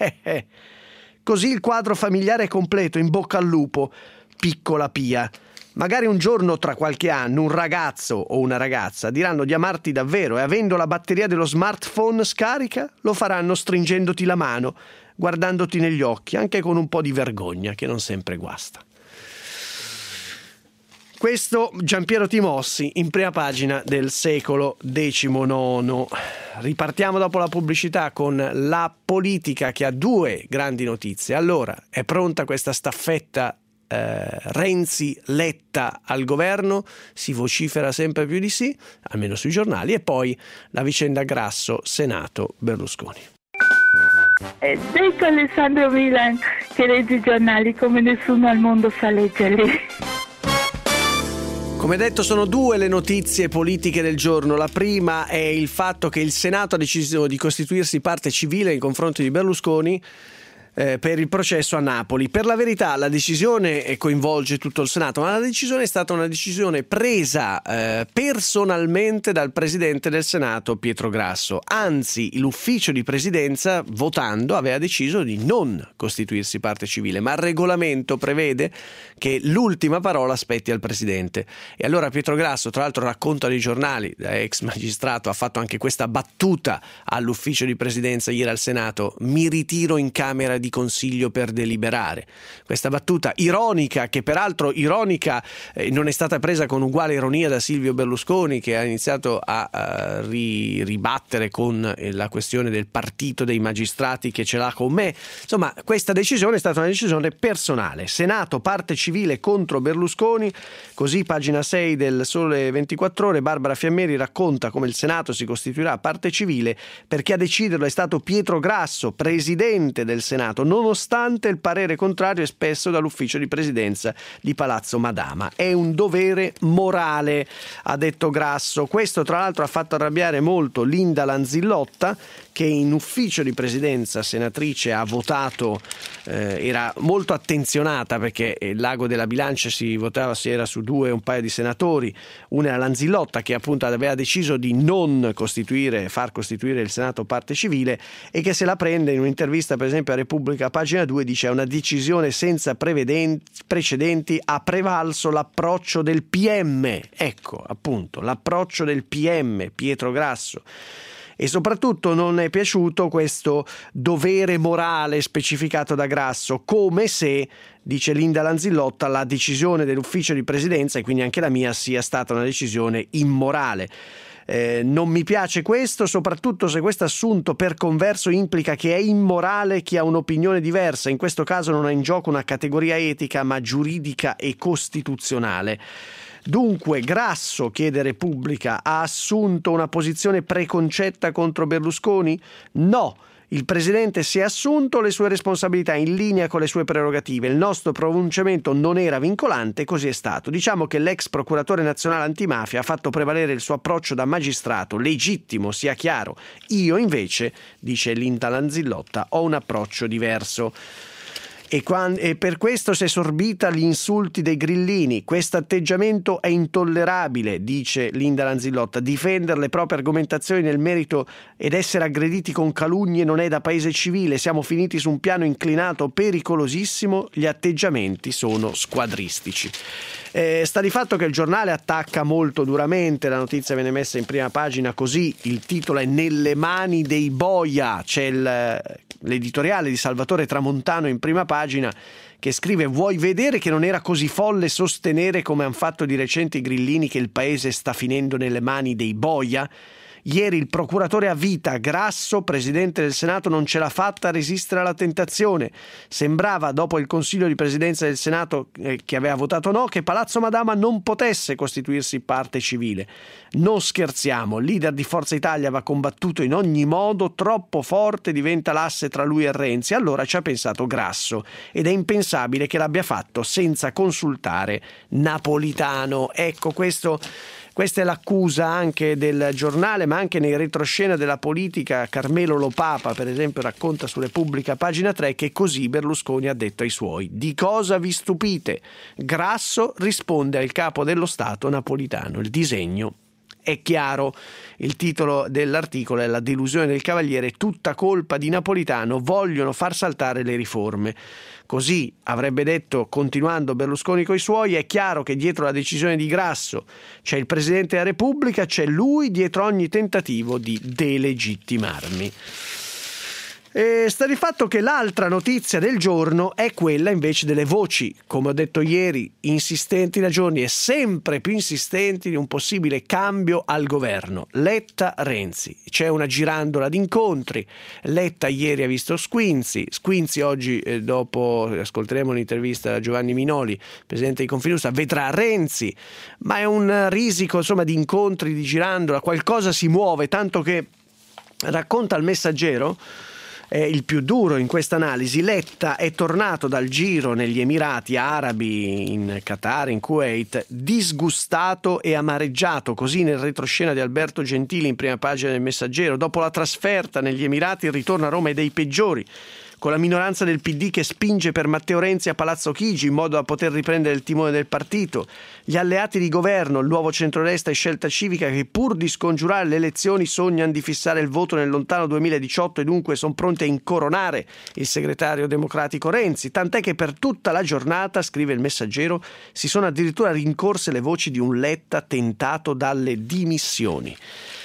Così il quadro familiare è completo, in bocca al lupo, piccola Pia. Magari un giorno, tra qualche anno, un ragazzo o una ragazza diranno di amarti davvero e, avendo la batteria dello smartphone scarica, lo faranno stringendoti la mano, guardandoti negli occhi, anche con un po' di vergogna che non sempre guasta. Questo Giampiero Timossi in prima pagina del Secolo XIX. Ripartiamo dopo la pubblicità con la politica, che ha 2 grandi notizie. Allora, è pronta questa staffetta Renzi-Letta al governo? Si vocifera sempre più di sì, almeno sui giornali. E poi la vicenda Grasso-Senato-Berlusconi. Detto Alessandro Milan che legge i giornali come nessuno al mondo sa leggerli. Come detto, sono due le notizie politiche del giorno. La prima è il fatto che il Senato ha deciso di costituirsi parte civile nei confronti di Berlusconi per il processo a Napoli. Per la verità la decisione coinvolge tutto il Senato, ma la decisione è stata una decisione presa personalmente dal Presidente del Senato Pietro Grasso. Anzi, l'ufficio di presidenza, votando, aveva deciso di non costituirsi parte civile, ma il regolamento prevede che l'ultima parola spetti al Presidente. E allora Pietro Grasso, tra l'altro raccontano i giornali, da ex magistrato, ha fatto anche questa battuta all'ufficio di presidenza ieri al Senato: mi ritiro in Camera di Consiglio per deliberare. Questa battuta ironica, che peraltro non è stata presa con uguale ironia da Silvio Berlusconi, che ha iniziato a ribattere con la questione del partito dei magistrati che ce l'ha con me. Insomma, questa decisione è stata una decisione personale. Senato parte civile contro Berlusconi, così pagina 6 del Sole 24 Ore, Barbara Fiammeri racconta come il Senato si costituirà parte civile perché a deciderlo è stato Pietro Grasso, presidente del Senato, nonostante il parere contrario espresso dall'ufficio di presidenza di Palazzo Madama. È un dovere morale, ha detto Grasso. Questo tra l'altro ha fatto arrabbiare molto Linda Lanzillotta, che in ufficio di presidenza, senatrice, ha votato, era molto attenzionata perché l'ago della bilancia si votava, si era su un paio di senatori. Una era Lanzillotta, che appunto aveva deciso di non far costituire il Senato parte civile, e che se la prende in un'intervista per esempio a Repubblica, pagina 2, dice: è una decisione senza precedenti, ha prevalso l'approccio del PM. Ecco, appunto, l'approccio del PM, Pietro Grasso. E soprattutto non è piaciuto questo dovere morale specificato da Grasso, come se, dice Linda Lanzillotta, la decisione dell'ufficio di presidenza, e quindi anche la mia, sia stata una decisione immorale. Non mi piace questo, soprattutto se questo assunto per converso implica che è immorale chi ha un'opinione diversa. In questo caso non è in gioco una categoria etica, ma giuridica e costituzionale. Dunque, Grasso, chiede Repubblica, ha assunto una posizione preconcetta contro Berlusconi? No. Il Presidente si è assunto le sue responsabilità in linea con le sue prerogative. Il nostro pronunciamento non era vincolante, così è stato. Diciamo che l'ex procuratore nazionale antimafia ha fatto prevalere il suo approccio da magistrato, legittimo, sia chiaro. Io invece, dice Linda Lanzillotta, ho un approccio diverso. E per questo si è sorbita gli insulti dei grillini. Questo atteggiamento è intollerabile, dice Linda Lanzillotta. Difendere le proprie argomentazioni nel merito ed essere aggrediti con calunnie non è da paese civile. Siamo finiti su un piano inclinato pericolosissimo. Gli atteggiamenti sono squadristici. Sta di fatto che il giornale attacca molto duramente. La notizia viene messa in prima pagina così. Il titolo è "Nelle mani dei boia". C'è l'editoriale di Salvatore Tramontano in prima pagina, che scrive: vuoi vedere che non era così folle sostenere, come hanno fatto di recente i grillini, che il paese sta finendo nelle mani dei boia? Ieri il procuratore a vita Grasso, presidente del Senato, non ce l'ha fatta a resistere alla tentazione. Sembrava, dopo il Consiglio di Presidenza del Senato che aveva votato no, che Palazzo Madama non potesse costituirsi parte civile. Non scherziamo, il leader di Forza Italia va combattuto in ogni modo, troppo forte diventa l'asse tra lui e Renzi. Allora ci ha pensato Grasso, ed è impensabile che l'abbia fatto senza consultare Napolitano. Ecco, questa è l'accusa anche del giornale, ma anche nei retroscena della politica. Carmelo Lopapa, per esempio, racconta su Repubblica, pagina 3, che così Berlusconi ha detto ai suoi: di cosa vi stupite? Grasso risponde al capo dello Stato Napolitano. Il disegno è chiaro. Il titolo dell'articolo è: la delusione del Cavaliere, tutta colpa di Napolitano, vogliono far saltare le riforme. Così avrebbe detto, continuando Berlusconi coi suoi: è chiaro che dietro la decisione di Grasso c'è il Presidente della Repubblica, c'è lui dietro ogni tentativo di delegittimarmi. Sta di fatto che l'altra notizia del giorno è quella invece delle voci, come ho detto ieri, insistenti da giorni e sempre più insistenti, di un possibile cambio al governo. Letta-Renzi. C'è una girandola di incontri. Letta ieri ha visto Squinzi oggi, dopo ascolteremo un'intervista da Giovanni Minoli, presidente di Confinusa, vedrà Renzi, ma è un risico di incontri, di girandola, qualcosa si muove, tanto che racconta il Messaggero. è il più duro in questa analisi. Letta è tornato dal giro negli Emirati Arabi, in Qatar, in Kuwait, disgustato e amareggiato, così nel retroscena di Alberto Gentili in prima pagina del Messaggero. Dopo la trasferta negli Emirati, il ritorno a Roma è dei peggiori, con la minoranza del PD che spinge per Matteo Renzi a Palazzo Chigi in modo da poter riprendere il timone del partito, gli alleati di governo, il nuovo centrodestra e Scelta Civica, che pur di scongiurare le elezioni sognano di fissare il voto nel lontano 2018 e dunque sono pronti a incoronare il segretario democratico Renzi, tant'è che per tutta la giornata, scrive il Messaggero, si sono addirittura rincorse le voci di un Letta tentato dalle dimissioni.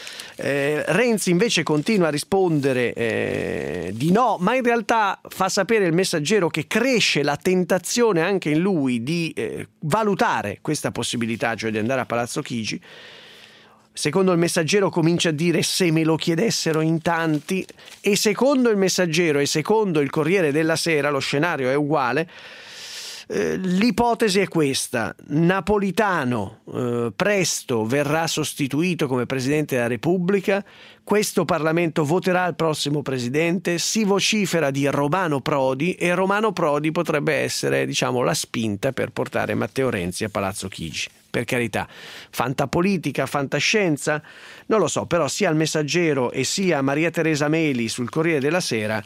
Renzi invece continua a rispondere di no, ma in realtà fa sapere il Messaggero che cresce la tentazione anche in lui di valutare questa possibilità, cioè di andare a Palazzo Chigi. Secondo il Messaggero comincia a dire se me lo chiedessero in tanti, e secondo il Messaggero e secondo il Corriere della Sera lo scenario è uguale. L'ipotesi è questa: Napolitano presto verrà sostituito come Presidente della Repubblica, questo Parlamento voterà il prossimo Presidente, si vocifera di Romano Prodi e Romano Prodi potrebbe essere, diciamo, la spinta per portare Matteo Renzi a Palazzo Chigi. Per carità, fantapolitica, fantascienza, non lo so, però sia il Messaggero e sia Maria Teresa Meli sul Corriere della Sera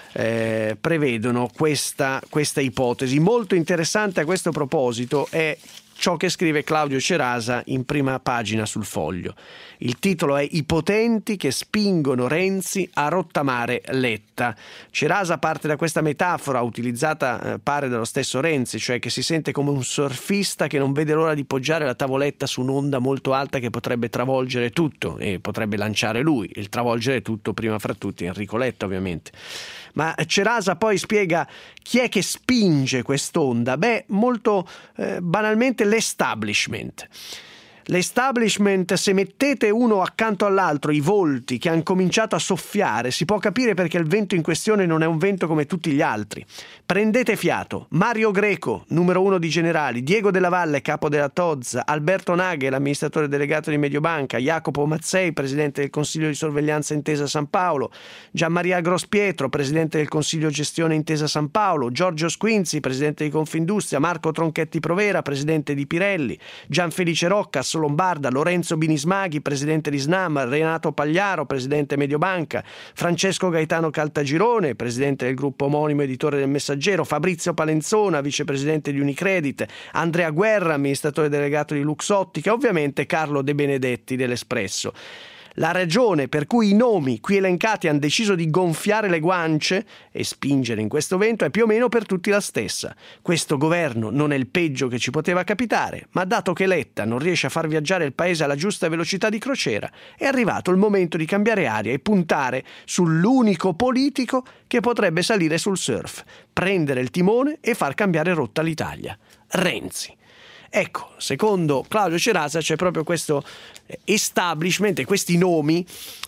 prevedono questa ipotesi. Molto interessante a questo proposito è ciò che scrive Claudio Cerasa in prima pagina sul Foglio. Il titolo è I potenti che spingono Renzi a rottamare Letta. Cerasa parte da questa metafora utilizzata pare dallo stesso Renzi, cioè che si sente come un surfista che non vede l'ora di poggiare la tavoletta su un'onda molto alta che potrebbe travolgere tutto, e potrebbe lanciare lui, il travolgere tutto prima fra tutti Enrico Letta ovviamente. Ma Cerasa poi spiega chi è che spinge quest'onda. Molto banalmente l'establishment. L'establishment, se mettete uno accanto all'altro i volti che hanno cominciato a soffiare, si può capire perché il vento in questione non è un vento come tutti gli altri. Prendete fiato: Mario Greco, numero 1 di Generali, Diego Della Valle, capo della TOZ, Alberto Nagel, amministratore delegato di Mediobanca, Jacopo Mazzei, presidente del Consiglio di Sorveglianza Intesa San Paolo, Gianmaria Grospietro, presidente del Consiglio Gestione Intesa San Paolo, Giorgio Squinzi, presidente di Confindustria, Marco Tronchetti Provera, presidente di Pirelli, Gianfelice Rocca, Lombarda, Lorenzo Binismaghi, presidente di Snam, Renato Pagliaro, presidente Mediobanca, Francesco Gaetano Caltagirone, presidente del gruppo omonimo editore del Messaggero, Fabrizio Palenzona, vicepresidente di Unicredit, Andrea Guerra, amministratore delegato di Luxottica, ovviamente Carlo De Benedetti dell'Espresso. La ragione per cui i nomi qui elencati hanno deciso di gonfiare le guance e spingere in questo vento è più o meno per tutti la stessa. Questo governo non è il peggio che ci poteva capitare, ma dato che Letta non riesce a far viaggiare il paese alla giusta velocità di crociera, è arrivato il momento di cambiare aria e puntare sull'unico politico che potrebbe salire sul surf, prendere il timone e far cambiare rotta all'Italia: Renzi. Ecco, secondo Claudio Cerasa c'è proprio questo establishment e questi nomi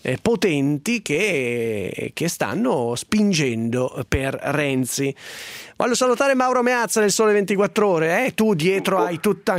potenti che stanno spingendo per Renzi. Voglio salutare Mauro Meazza del Sole 24 Ore. Tu dietro hai tutta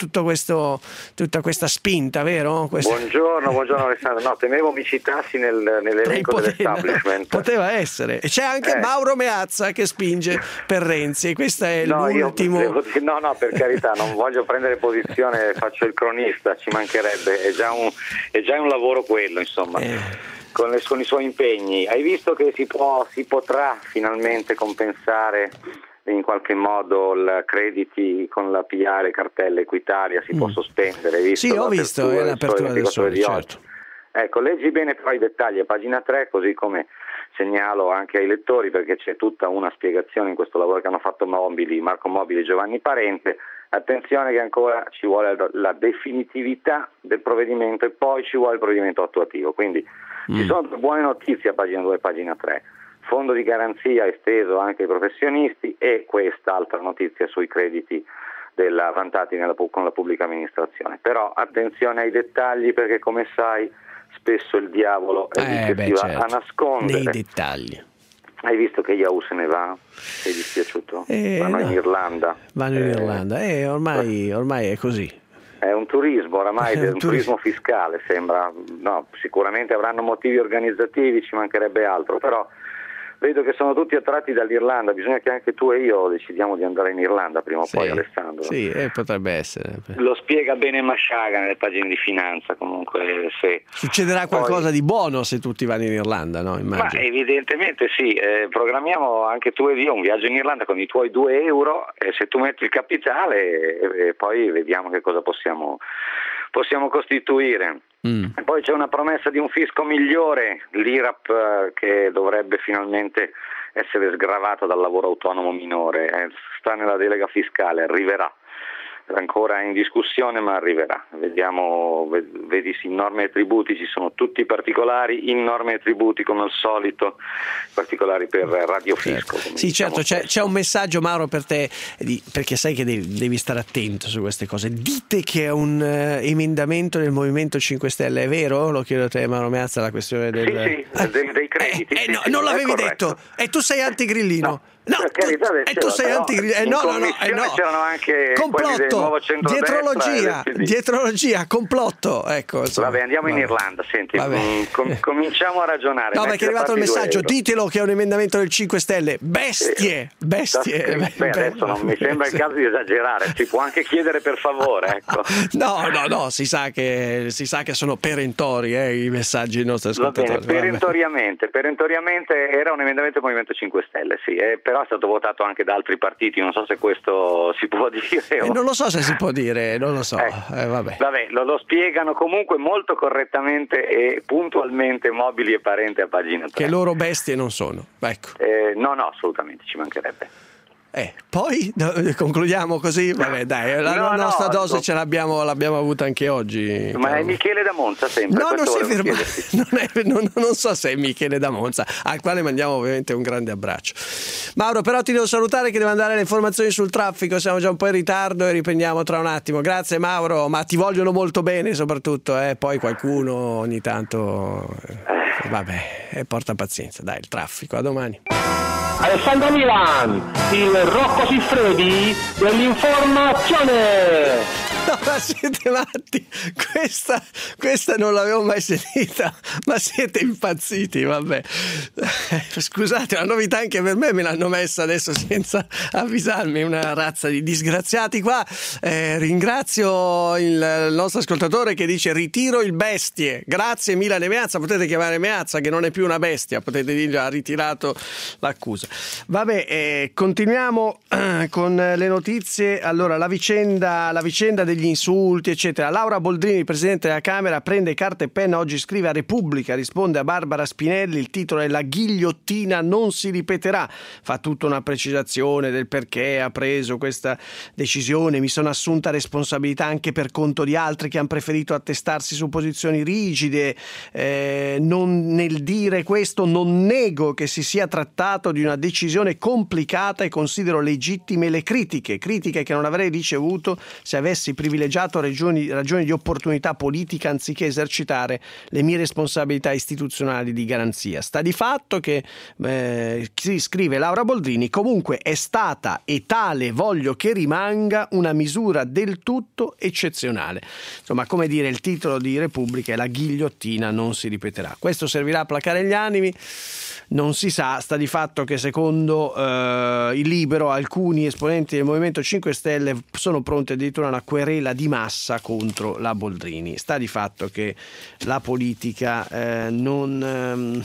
questa spinta, vero? Buongiorno Alessandro. No, temevo mi citassi nell'elenco dell'establishment. Poteva essere. E c'è anche Mauro Meazza che spinge per Renzi. E questo è l'ultimo. No, per carità, non voglio prendere posizione, faccio il cronista, ci mancherebbe. È già un lavoro quello, insomma. Con i suoi impegni. Hai visto che si potrà finalmente compensare in qualche modo i crediti con la PA, le cartelle Equitalia, si può sospendere? Hai visto? Sì, ho visto l'apertura del Sole, certo. Ecco, leggi bene però i dettagli a pagina 3, così come segnalo anche ai lettori, perché c'è tutta una spiegazione in questo lavoro che hanno fatto Marco Mobili e Giovanni Parente. Attenzione che ancora ci vuole la definitività del provvedimento e poi ci vuole il provvedimento attuativo, quindi ci sono buone notizie a pagina 2 e pagina 3, fondo di garanzia esteso anche ai professionisti e quest'altra notizia sui crediti vantati con la pubblica amministrazione. Però attenzione ai dettagli, perché come sai spesso il diavolo è lì che si va a nascondere nei dettagli. Hai visto che Yahoo se ne va? Ti è dispiaciuto? Vanno in Irlanda. Ormai è così. È un turismo oramai, è un turismo fiscale, sembra. No, sicuramente avranno motivi organizzativi, ci mancherebbe altro, però Vedo che sono tutti attratti dall'Irlanda, bisogna che anche tu e io decidiamo di andare in Irlanda prima o poi, Alessandro. Sì, potrebbe essere. Lo spiega bene Masciaga nelle pagine di finanza, comunque se... Succederà qualcosa di buono se tutti vanno in Irlanda, no? Immagino. Ma evidentemente sì, programmiamo anche tu e io un viaggio in Irlanda con i tuoi €2 e se tu metti il capitale e poi vediamo che cosa possiamo costituire. E poi c'è una promessa di un fisco migliore, l'IRAP che dovrebbe finalmente essere sgravato dal lavoro autonomo minore, sta nella delega fiscale, arriverà. Ancora in discussione ma arriverà, vediamo, vedi in norme e tributi ci sono tutti i particolari, in norme e tributi come al solito, particolari per radiofisco. Sì, certo, c'è un messaggio, Mauro, per te, perché sai che devi stare attento su queste cose. Dite che è un emendamento del Movimento 5 Stelle, è vero? Lo chiedo a te, Mauro Meazza, la questione dei crediti. No, non l'avevi detto, e tu sei antigrillino. No, tu sei antigrillino. No. C'erano anche complotto, dietrologia, complotto. Ecco, insomma. Vabbè, andiamo in Irlanda, senti, cominciamo a ragionare. No, perché è arrivato il messaggio, ditelo che è un emendamento del 5 Stelle. Bestie. Adesso non mi sembra il caso di esagerare, si può anche chiedere per favore, ecco. No, si sa che sono perentori i messaggi dei nostri ascoltatori. Va bene, perentoriamente era un emendamento del Movimento 5 Stelle, sì, però è stato votato anche da altri partiti, non so se questo si può dire. Non lo so se si può dire, non lo so. Vabbè, lo spiegano comunque molto correttamente e puntualmente Mobili e Parente a pagina 3. Che loro bestie non sono, ecco. No, assolutamente, ci mancherebbe. Poi concludiamo così, vabbè, dai, la nostra dose ce l'abbiamo avuta anche oggi. Ma è Michele da Monza sempre. No, non si ferma, non so se è Michele da Monza, al quale mandiamo ovviamente un grande abbraccio. Mauro, però ti devo salutare che devo andare alle informazioni sul traffico, siamo già un po' in ritardo e riprendiamo tra un attimo. Grazie Mauro, ma ti vogliono molto bene soprattutto, poi qualcuno ogni tanto vabbè, porta pazienza, dai, il traffico, a domani. Alessandro Milan, il Rocco Siffredi dell'informazione. No, ma siete matti, questa non l'avevo mai sentita, ma siete impazziti, vabbè. Scusate, una novità anche per me l'hanno messa adesso senza avvisarmi, una razza di disgraziati qua. Ringrazio il nostro ascoltatore che dice ritiro il bestie, grazie Milan e Meazza, potete chiamare Meazza che non è più una bestia, potete dire ha ritirato l'accusa. Vabbè, continuiamo con le notizie. Allora, la vicenda degli insulti eccetera. Laura Boldrini, presidente della Camera, prende carta e penna, oggi scrive a Repubblica, risponde a Barbara Spinelli, il titolo è "La ghigliottina non si ripeterà", fa tutta una precisazione del perché ha preso questa decisione, mi sono assunta responsabilità anche per conto di altri che hanno preferito attestarsi su posizioni rigide, nel dire questo non nego che si sia trattato di una decisione complicata e considero legittime le critiche che non avrei ricevuto se avessi privilegiato ragioni di opportunità politica anziché esercitare le mie responsabilità istituzionali di garanzia. Sta di fatto che, scrive Laura Boldrini, comunque è stata e tale voglio che rimanga una misura del tutto eccezionale. Insomma, come dire, il titolo di Repubblica è "La ghigliottina non si ripeterà". Questo servirà a placare gli animi? Non si sa, sta di fatto che secondo il Libero alcuni esponenti del Movimento 5 Stelle sono pronti addirittura a una querela di massa contro la Boldrini. Sta di fatto che la politica non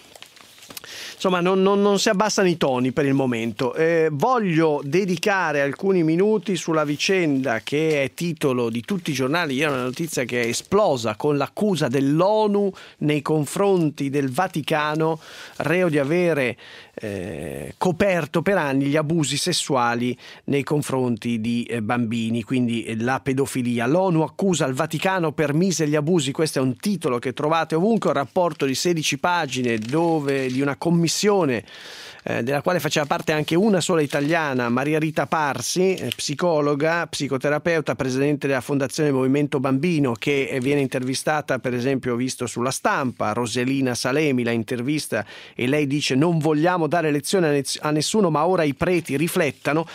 si abbassano i toni per il momento. Voglio dedicare alcuni minuti sulla vicenda che è titolo di tutti i giornali. Ieri una notizia che è esplosa con l'accusa dell'ONU nei confronti del Vaticano, reo di avere coperto per anni gli abusi sessuali nei confronti di bambini, quindi la pedofilia. L'ONU accusa il Vaticano per miseri abusi, questo è un titolo che trovate ovunque, un rapporto di 16 pagine di una commissione della quale faceva parte anche una sola italiana, Maria Rita Parsi, psicologa, psicoterapeuta, presidente della Fondazione Movimento Bambino, che viene intervistata, per esempio, visto sulla Stampa. Roselina Salemi la intervista e lei dice: non vogliamo dare lezione a nessuno, ma ora i preti riflettano.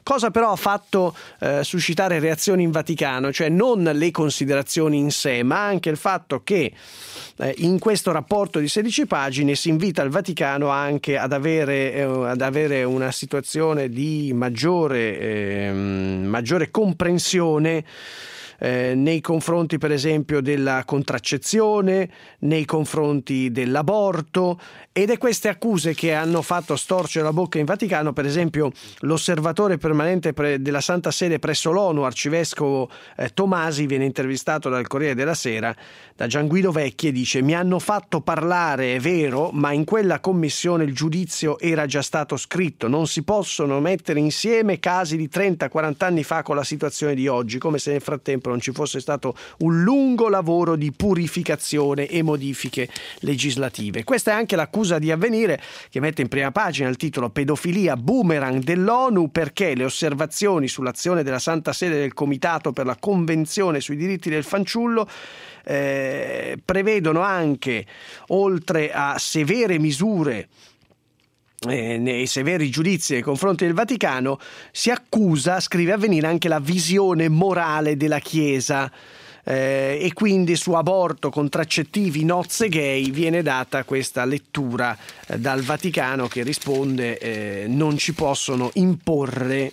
cosa però ha fatto suscitare reazioni in Vaticano, cioè non le considerazioni in sé, ma anche il fatto che in questo rapporto di 16 pagine si invita il Vaticano anche ad avere una situazione di maggiore comprensione nei confronti per esempio della contraccezione, nei confronti dell'aborto, ed è queste accuse che hanno fatto storcere la bocca in Vaticano. Per esempio l'osservatore permanente della Santa Sede presso l'ONU, arcivescovo Tomasi, viene intervistato dal Corriere della Sera da Gian Guido Vecchi e dice: mi hanno fatto parlare, è vero, ma in quella commissione il giudizio era già stato scritto, non si possono mettere insieme casi di 30-40 anni fa con la situazione di oggi, come se nel frattempo non ci fosse stato un lungo lavoro di purificazione e modifiche legislative. Questa è anche l'accusa di Avvenire, che mette in prima pagina il titolo "Pedofilia boomerang dell'ONU, perché le osservazioni sull'azione della Santa Sede del Comitato per la Convenzione sui diritti del fanciullo prevedono anche, oltre a severe misure nei severi giudizi nei confronti del Vaticano, si accusa, scrive Avvenire, anche la visione morale della Chiesa, e quindi su aborto, contraccettivi, nozze gay viene data questa lettura dal Vaticano, che risponde non ci possono imporre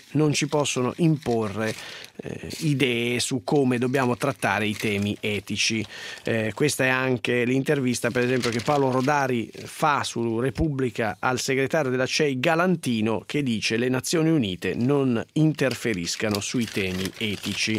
idee su come dobbiamo trattare i temi etici. Questa è anche l'intervista, per esempio, che Paolo Rodari fa su Repubblica al segretario della CEI Galantino, che dice: le Nazioni Unite non interferiscano sui temi etici.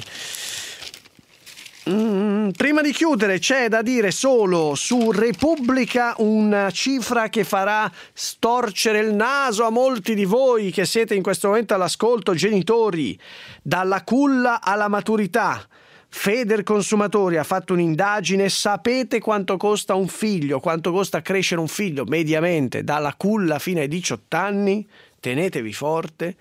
Prima di chiudere, c'è da dire solo su Repubblica una cifra che farà storcere il naso a molti di voi che siete in questo momento all'ascolto, genitori. Dalla culla alla maturità, Federconsumatori ha fatto un'indagine. Sapete quanto costa un figlio, quanto costa crescere un figlio mediamente dalla culla fino ai 18 anni? Tenetevi forte: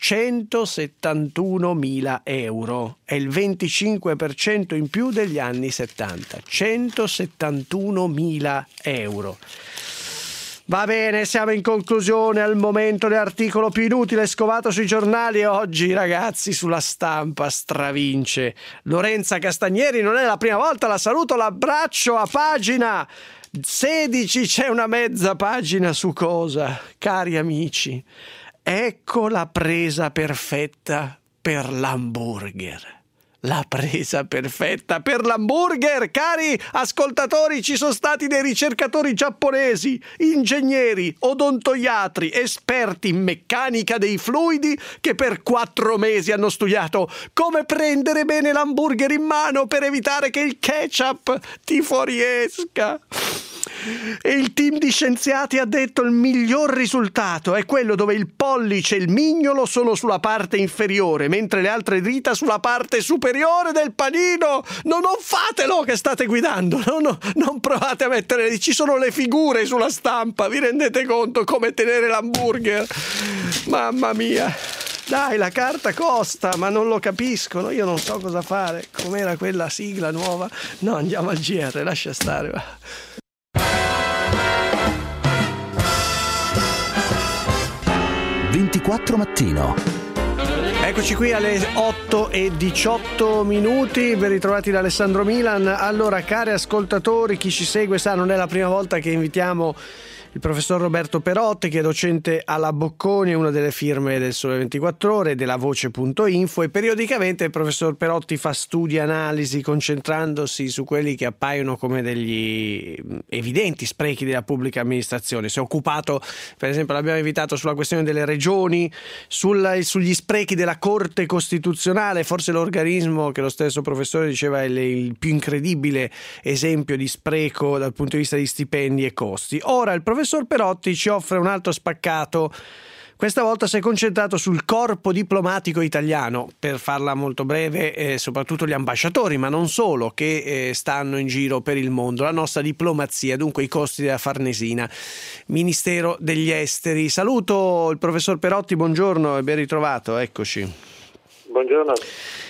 171.000 euro, è il 25% in più degli anni 70. 171.000 euro. Va bene, siamo in conclusione, al momento dell'articolo più inutile scovato sui giornali. Oggi, ragazzi, sulla Stampa stravince Lorenza Castagneri. Non è la prima volta, la saluto, l'abbraccio. A pagina 16 c'è una mezza pagina su cosa, cari amici? Ecco la presa perfetta per l'hamburger. La presa perfetta per l'hamburger, cari ascoltatori. Ci sono stati dei ricercatori giapponesi, ingegneri, odontoiatri, esperti in meccanica dei fluidi, che per 4 mesi hanno studiato come prendere bene l'hamburger in mano per evitare che il ketchup ti fuoriesca. E il team di scienziati ha detto: il miglior risultato è quello dove il pollice e il mignolo sono sulla parte inferiore, mentre le altre dita sulla parte superiore del panino. Non fatelo che state guidando, non provate a mettere, ci sono le figure sulla Stampa, vi rendete conto come tenere l'hamburger? Mamma mia. Dai, la carta costa, ma non lo capiscono, io non so cosa fare. Com'era quella sigla nuova? No, andiamo al GR, lascia stare, va. Mattino. Eccoci qui alle 8:18, ben ritrovati da Alessandro Milan. Allora, cari ascoltatori, chi ci segue sa, non è la prima volta che invitiamo il professor Roberto Perotti, che è docente alla Bocconi, una delle firme del Sole 24 Ore, della Voce.info, e periodicamente il professor Perotti fa studi e analisi concentrandosi su quelli che appaiono come degli evidenti sprechi della pubblica amministrazione. Si è occupato, per esempio, l'abbiamo invitato sulla questione delle regioni, sugli sprechi della Corte Costituzionale, forse l'organismo che lo stesso professore diceva è il più incredibile esempio di spreco dal punto di vista di stipendi e costi. Ora il professor Perotti ci offre un altro spaccato. Questa volta si è concentrato sul corpo diplomatico italiano, per farla molto breve, soprattutto gli ambasciatori, ma non solo, che stanno in giro per il mondo, la nostra diplomazia, dunque i costi della Farnesina, Ministero degli Esteri. Saluto il professor Perotti, buongiorno e ben ritrovato, eccoci. Buongiorno.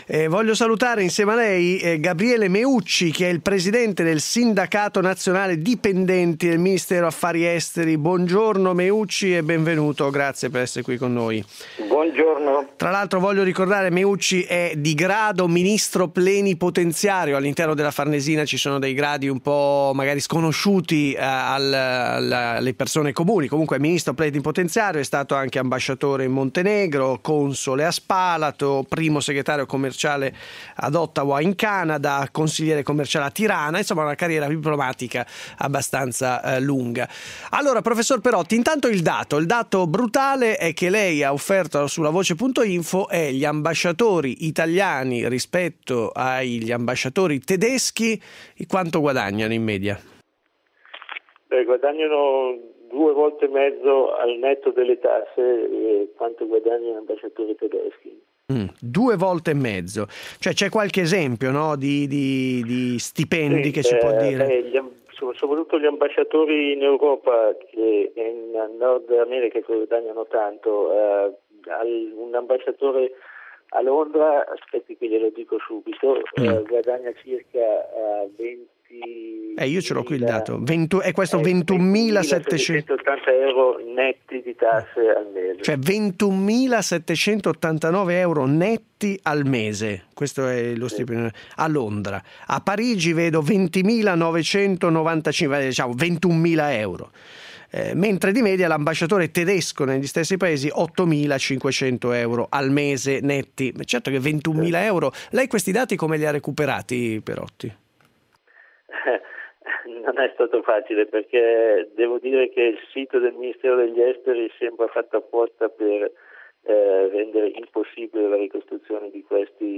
Voglio salutare insieme a lei Gabriele Meucci, che è il presidente del Sindacato Nazionale Dipendenti del Ministero Affari Esteri. Buongiorno Meucci e benvenuto, grazie per essere qui con noi. Buongiorno. Tra l'altro voglio ricordare, Meucci è di grado ministro plenipotenziario. All'interno della Farnesina ci sono dei gradi un po' magari sconosciuti alle persone comuni. Comunque è ministro plenipotenziario, è stato anche ambasciatore in Montenegro, console a Spalato, primo segretario commerciale ad Ottawa in Canada, consigliere commerciale a Tirana, insomma una carriera diplomatica abbastanza lunga. Allora, professor Perotti, intanto il dato brutale è che lei ha offerto sulla voce.info è gli ambasciatori italiani rispetto agli ambasciatori tedeschi, quanto guadagnano in media? Guadagnano 2 volte e mezzo al netto delle tasse quanto guadagnano gli ambasciatori tedeschi. 2 volte e mezzo, cioè c'è qualche esempio, no, di stipendi che ci può dire? Soprattutto gli ambasciatori in Europa che in Nord America che guadagnano tanto, un ambasciatore a Londra, aspetti che glielo dico subito, guadagna circa 20 io ce l'ho qui il dato, è questo 21.780 euro netti di tasse al mese. Cioè 21.789 euro netti al mese, questo è lo stipendio a Londra. A Parigi vedo 20.995, diciamo 21.000 euro. Mentre di media l'ambasciatore tedesco negli stessi paesi 8.500 euro al mese netti. Certo che 21.000 euro. Lei questi dati come li ha recuperati, Perotti? Non è stato facile, perché devo dire che il sito del Ministero degli Esteri sembra fatto apposta per rendere impossibile la ricostruzione di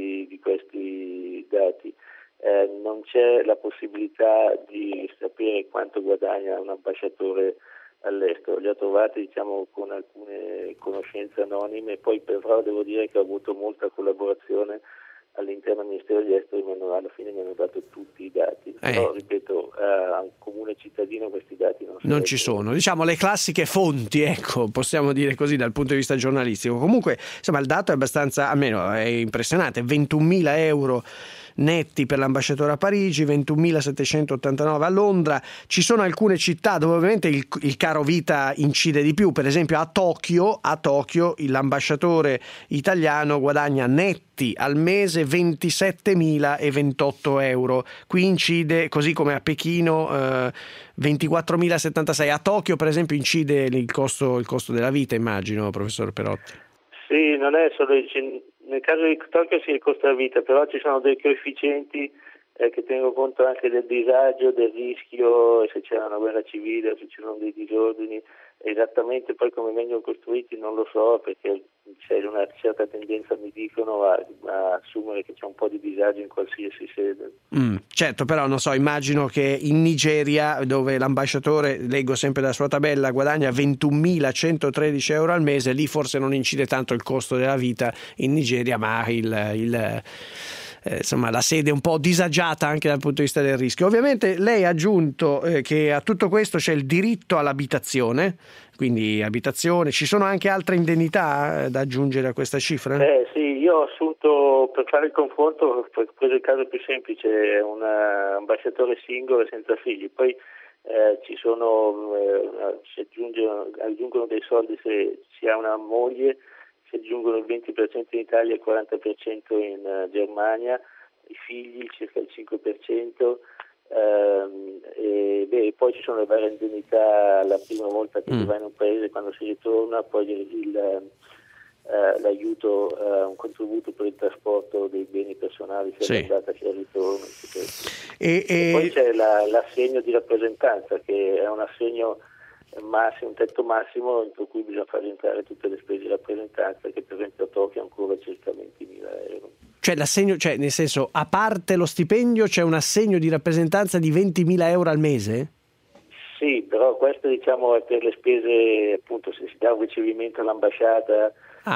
questi dati. Non c'è la possibilità di sapere quanto guadagna un ambasciatore all'estero. Li ho trovati con alcune conoscenze anonime, poi però devo dire che ho avuto molta collaborazione all'interno del Ministero degli Esteri, alla fine mi hanno dato tutti i dati, però ripeto, a un comune cittadino questi dati non ci sono, diciamo le classiche fonti, ecco, possiamo dire così dal punto di vista giornalistico. Comunque insomma il dato è abbastanza, almeno è impressionante, 21.000 euro netti per l'ambasciatore a Parigi, 21.789 a Londra. Ci sono alcune città dove ovviamente il caro vita incide di più, per esempio a Tokyo l'ambasciatore italiano guadagna netti al mese 27.028 euro. Qui incide, così come a Pechino, 24.076. A Tokyo per esempio incide il costo della vita, immagino, professor Perotti. Sì, non è solo nel caso di Tokyo sì, il costo della vita, però ci sono dei coefficienti che tengono conto anche del disagio, del rischio, se c'è una guerra civile o se ci sono dei disordini. Esattamente poi come vengono costruiti non lo so, perché c'è una certa tendenza, mi dicono, a assumere che c'è un po' di disagio in qualsiasi sede. Certo, però non so, immagino che in Nigeria, dove l'ambasciatore, leggo sempre dalla sua tabella, guadagna 21.113 euro al mese, lì forse non incide tanto il costo della vita in Nigeria, ma insomma la sede è un po' disagiata anche dal punto di vista del rischio. Ovviamente lei ha aggiunto che a tutto questo c'è il diritto all'abitazione, quindi abitazione. Ci sono anche altre indennità da aggiungere a questa cifra? Sì, io ho assunto, per fare il confronto, ho preso il caso più semplice, un ambasciatore singolo e senza figli, poi si aggiungono dei soldi se si ha una moglie, si aggiungono il 20% in Italia e il 40% in Germania, i figli circa il 5%, e poi ci sono le varie indennità la prima volta che si va in un paese, quando si ritorna, poi l'aiuto, un contributo per il trasporto dei beni personali sia all'andata sia al ritorno. E poi c'è l'assegno di rappresentanza, che è un assegno massimo, un tetto massimo per cui bisogna far rientrare tutte le spese di rappresentanza, che per esempio a Tokyo è ancora circa 20.000 euro. Cioè l'assegno, cioè nel senso, a parte lo stipendio c'è un assegno di rappresentanza di 20.000 euro al mese? Sì, però questo diciamo è per le spese, appunto, se si dà un ricevimento all'ambasciata,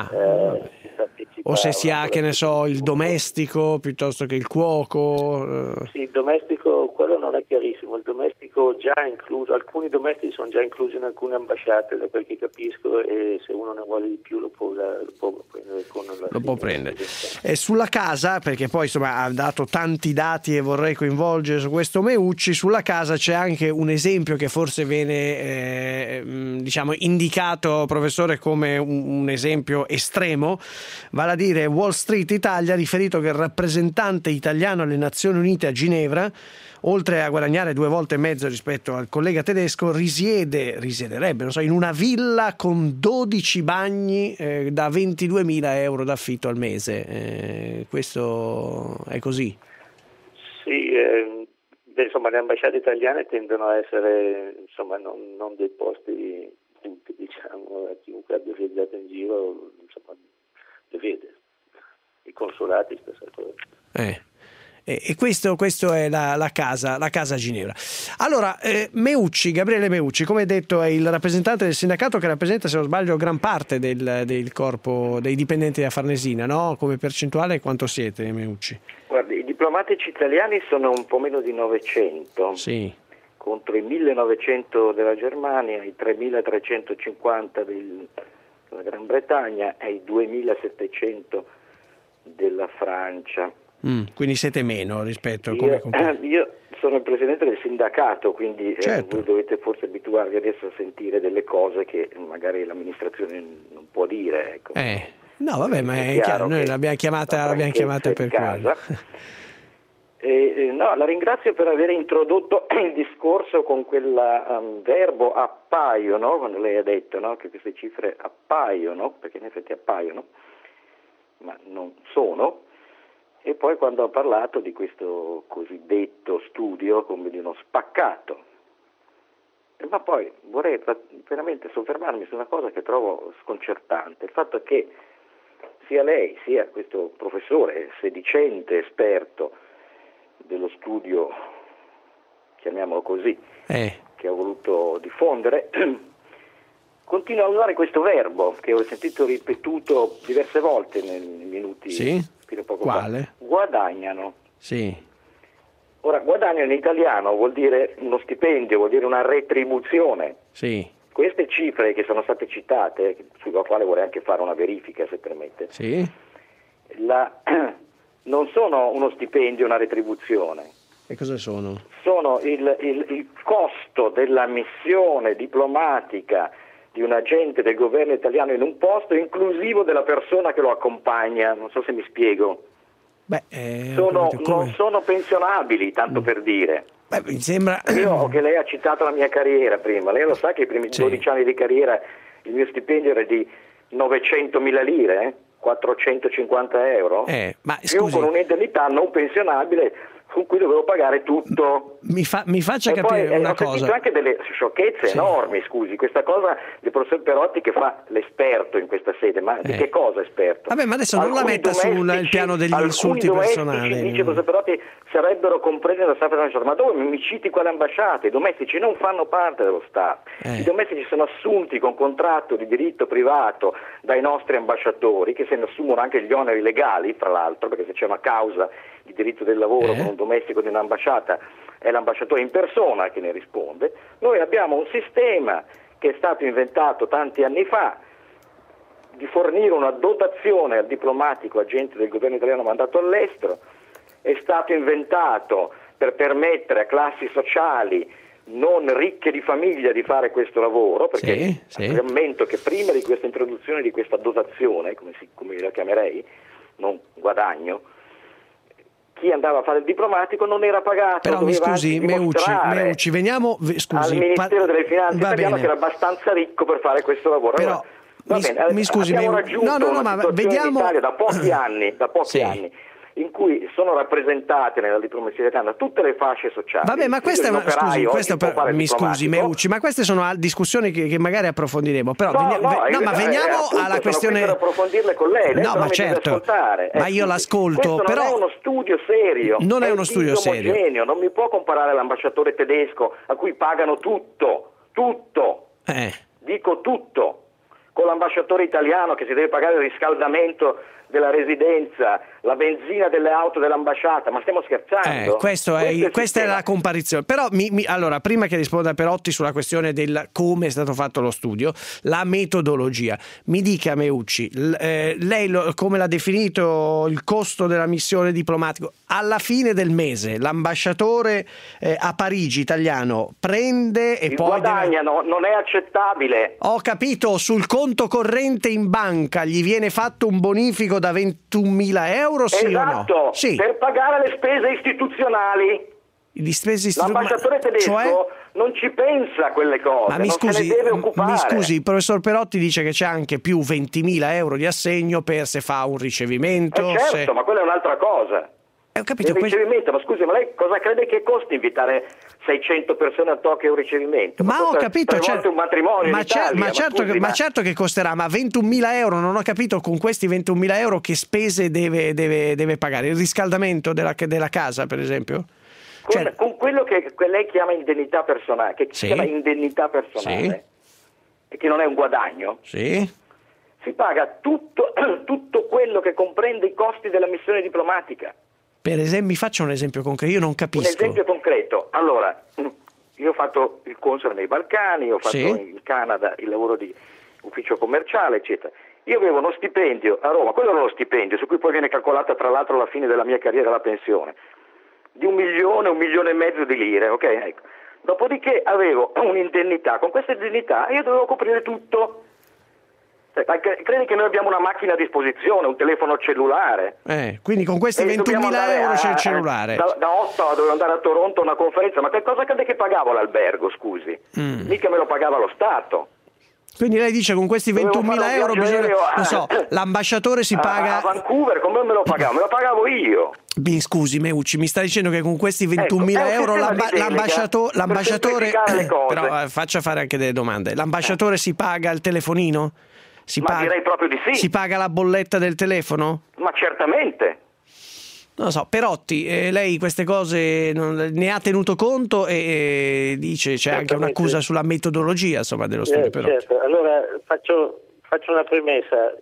o se si ha, che ne so, il domestico piuttosto che il cuoco. Sì, il domestico, quello non è chiarissimo. Il domestico domestico già incluso, alcuni domestici sono già inclusi in alcune ambasciate, da quel che capisco, e se uno ne vuole di più lo può prendere con la... Lo può prendere. E sulla casa, perché poi insomma ha dato tanti dati e vorrei coinvolgere su questo Meucci, sulla casa c'è anche un esempio che forse viene indicato, professore, come un esempio estremo, vale a dire Wall Street Italia ha riferito che il rappresentante italiano alle Nazioni Unite a Ginevra, oltre a guadagnare 2,5 volte rispetto al collega tedesco, risiederebbe in una villa con 12 bagni da 22.000 euro d'affitto al mese. Questo è così? Sì, insomma le ambasciate italiane tendono a essere non dei posti, diciamo, chiunque abbia viaggiato in giro le vede. I consolati stessa cosa. E questo è la casa a Ginevra. Allora, Gabriele Meucci, come detto, è il rappresentante del sindacato che rappresenta, se non sbaglio, gran parte del corpo dei dipendenti della Farnesina, no? Come percentuale quanto siete, Meucci? Guardi, i diplomatici italiani sono un po' meno di 900, sì, contro i 1.900 della Germania, i 3.350 della Gran Bretagna e i 2.700 della Francia. Quindi siete meno rispetto a io sono il presidente del sindacato, quindi certo, voi dovete forse abituarvi adesso a sentire delle cose che magari l'amministrazione non può dire, ecco. No, vabbè, ma è chiaro, noi l'abbiamo chiamata per quello. No, la ringrazio per aver introdotto il discorso con quel verbo appaiono, quando lei ha detto, no, che queste cifre appaiono, perché in effetti appaiono, ma non sono. E poi quando ha parlato di questo cosiddetto studio come di uno spaccato. Ma poi vorrei veramente soffermarmi su una cosa che trovo sconcertante, il fatto che sia lei sia questo professore sedicente esperto dello studio, chiamiamolo così, che ha voluto diffondere, continua a usare questo verbo che ho sentito ripetuto diverse volte nei minuti. Sì? Poco Quale? Fa. Guadagnano. Sì. Ora, guadagno in italiano vuol dire uno stipendio, vuol dire una retribuzione. Sì. Queste cifre che sono state citate, sulla quale vorrei anche fare una verifica, se permette, sì, non sono uno stipendio, una retribuzione. E cosa sono? Sono il costo della missione diplomatica di un agente del governo italiano in un posto, inclusivo della persona che lo accompagna. Non so se mi spiego. Non sono pensionabili, tanto per dire. Mi sembra... Io, che lei ha citato la mia carriera prima, lei lo sa che i primi 12 anni di carriera il mio stipendio era di 900.000 lire, 450 euro, più con un'indennità non pensionabile con cui dovevo pagare tutto. Mi faccia capire poi, una cosa. Ho sentito anche delle sciocchezze enormi, scusi, questa cosa del professor Perotti che fa l'esperto in questa sede, ma di che cosa esperto? Vabbè, ma adesso non la metta sul piano degli insulti personali. Dice il professor Perotti, sarebbero compresi dalla Stato nazionale, ma dove mi citi quale ambasciate? I domestici non fanno parte dello Stato, i domestici sono assunti con contratto di diritto privato dai nostri ambasciatori, che se ne assumono anche gli oneri legali, tra l'altro, perché se c'è una causa di diritto del lavoro con un domestico di un'ambasciata è l'ambasciatore in persona che ne risponde. Noi abbiamo un sistema che è stato inventato tanti anni fa di fornire una dotazione al diplomatico agente del governo italiano mandato all'estero, è stato inventato per permettere a classi sociali non ricche di famiglia di fare questo lavoro, perché ammento che prima di questa introduzione di questa dotazione, come la chiamerei, non guadagno, chi andava a fare il diplomatico non era pagato. Però mi scusi, Meucci, veniamo al Ministero delle Finanze italiano, che era abbastanza ricco per fare questo lavoro. Però, mi scusi, abbiamo raggiunto una situazione in Italia da pochi anni in cui sono rappresentate nella diplomazia italiana tutte le fasce sociali. Vabbè, ma questa è una Meucci, ma queste sono discussioni che magari approfondiremo. Però ma veniamo alla questione. Per approfondirle con lei. No, ma certo. Ma io l'ascolto. Questo non è uno studio serio. Non è uno studio serio. Non mi può comparare l'ambasciatore tedesco a cui pagano tutto. Dico tutto. Con l'ambasciatore italiano che si deve pagare il riscaldamento della residenza, la benzina delle auto dell'ambasciata, ma stiamo scherzando? Questa è la comparizione. Però allora, prima che risponda Perotti sulla questione del come è stato fatto lo studio, la metodologia, mi dica Meucci, lei come l'ha definito il costo della missione diplomatica? Alla fine del mese l'ambasciatore a Parigi italiano prende e poi guadagnano, non è accettabile. Ho capito, sul conto corrente in banca gli viene fatto un bonifico da 21.000 euro, sì esatto, o no? Sì. Per pagare le spese istituzionali. L'ambasciatore tedesco non ci pensa a quelle cose, ma se ne deve occupare. Mi scusi, il professor Perotti dice che c'è anche più 20.000 euro di assegno per se fa un ricevimento. Certo, ma quella è un'altra cosa. Ho capito, il ricevimento, ma scusi, ma lei cosa crede che costi invitare 600 persone a Tokyo a un ricevimento? Ma ho capito, un matrimonio in Italia, certo che costerà, ma 21.000 euro, non ho capito con questi 21.000 euro che spese deve pagare, il riscaldamento della casa per esempio? Con quello che lei chiama indennità personale, che si chiama indennità personale, e che non è un guadagno, si paga tutto quello che comprende i costi della missione diplomatica. Per esempio, mi faccia un esempio concreto, io non capisco. Un esempio concreto, allora, io ho fatto il console nei Balcani, ho fatto in Canada il lavoro di ufficio commerciale, eccetera. Io avevo uno stipendio a Roma, quello era uno stipendio, su cui poi viene calcolata tra l'altro alla fine della mia carriera la pensione, di 1 milione, 1,5 milioni di lire, ok? Ecco. Dopodiché avevo un'indennità, con questa indennità io dovevo coprire tutto. Credi che noi abbiamo una macchina a disposizione, un telefono cellulare? Quindi con questi 21.000 euro c'è il cellulare. Da Ottawa dovevo andare a Toronto a una conferenza, ma che cosa crede che pagavo l'albergo, scusi? Mica me lo pagava lo Stato. Quindi lei dice con questi 21.000 euro bisogna, non so, l'ambasciatore si paga... A Vancouver come me lo pagavo? Me lo pagavo io. Mi scusi Meucci, mi sta dicendo che con questi 21.000 euro l'ambasciatore... Però faccia fare anche delle domande. L'ambasciatore si paga il telefonino? Direi proprio di sì. Si paga la bolletta del telefono? Ma certamente. Non lo so, Perotti, lei queste cose ne ha tenuto conto e dice c'è anche un'accusa sulla metodologia, insomma, dello studio Perotti. Certo, allora faccio una premessa.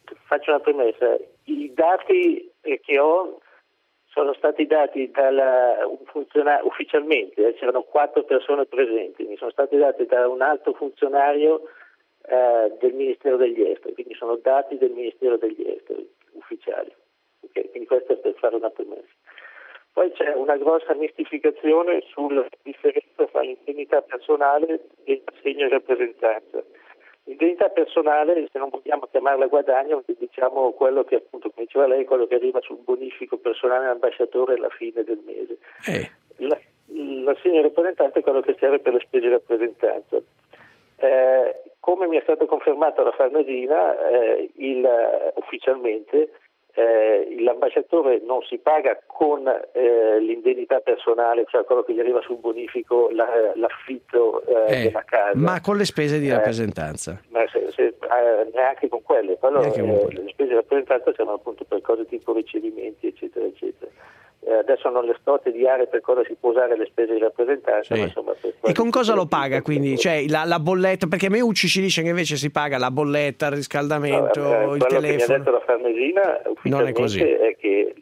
I dati che ho sono stati dati ufficialmente, c'erano 4 persone presenti, mi sono stati dati da un alto funzionario del Ministero degli Esteri, quindi sono dati del Ministero degli Esteri ufficiali. Okay, quindi questo è per fare una premessa. Poi c'è una grossa mistificazione sulla differenza tra l'indennità personale e l'assegno di rappresentanza. L'indennità personale, se non vogliamo chiamarla guadagno, diciamo quello che appunto, come diceva lei, quello che arriva sul bonifico personale all'ambasciatore alla fine del mese. L'assegno di rappresentanza è quello che serve per le spese di rappresentanza. Come mi è stato confermato da Farnesina, ufficialmente l'ambasciatore non si paga con l'indennità personale, cioè quello che gli arriva sul bonifico, l'affitto della casa, ma con le spese di rappresentanza. Ma neanche con quelle, però le spese di rappresentanza servono appunto per cose tipo ricevimenti, eccetera, eccetera. Adesso non le sto a tediare per cosa si può usare le spese di rappresentanza, ma insomma, e con cosa lo paga quindi? Cioè la bolletta, perché Meucci ci dice che invece si paga la bolletta, il riscaldamento, il telefono. Quello che mi ha detto la Farnesina ufficialmente è che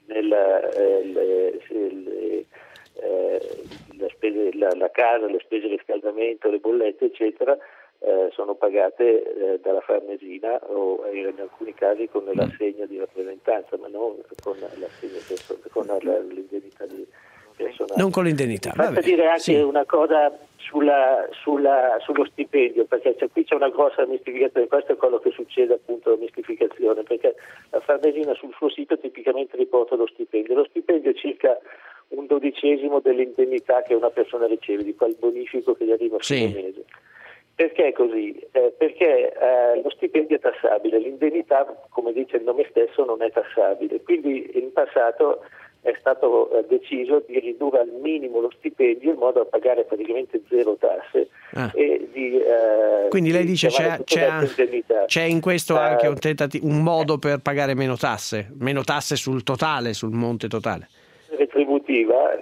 la casa, le spese di riscaldamento, le bollette eccetera sono pagate dalla Farnesina o in alcuni casi con l'assegno di rappresentanza, ma non con l'assegno con l'indennità di personale. Non con l'indennità. Faccio dire anche una cosa sullo stipendio, perché qui c'è una grossa mistificazione. Questo è quello che succede, appunto, la mistificazione, perché la Farnesina sul suo sito tipicamente riporta lo stipendio. Lo stipendio è circa 1/12 dell'indennità che una persona riceve, di quel bonifico che gli arriva a fine mese. Perché è così? Perché lo stipendio è tassabile, l'indennità, come dice il nome stesso, non è tassabile. Quindi in passato è stato deciso di ridurre al minimo lo stipendio in modo da pagare praticamente 0 tasse e quindi lei dice c'è in questo anche un modo per pagare meno tasse sul totale, sul monte totale. retributiva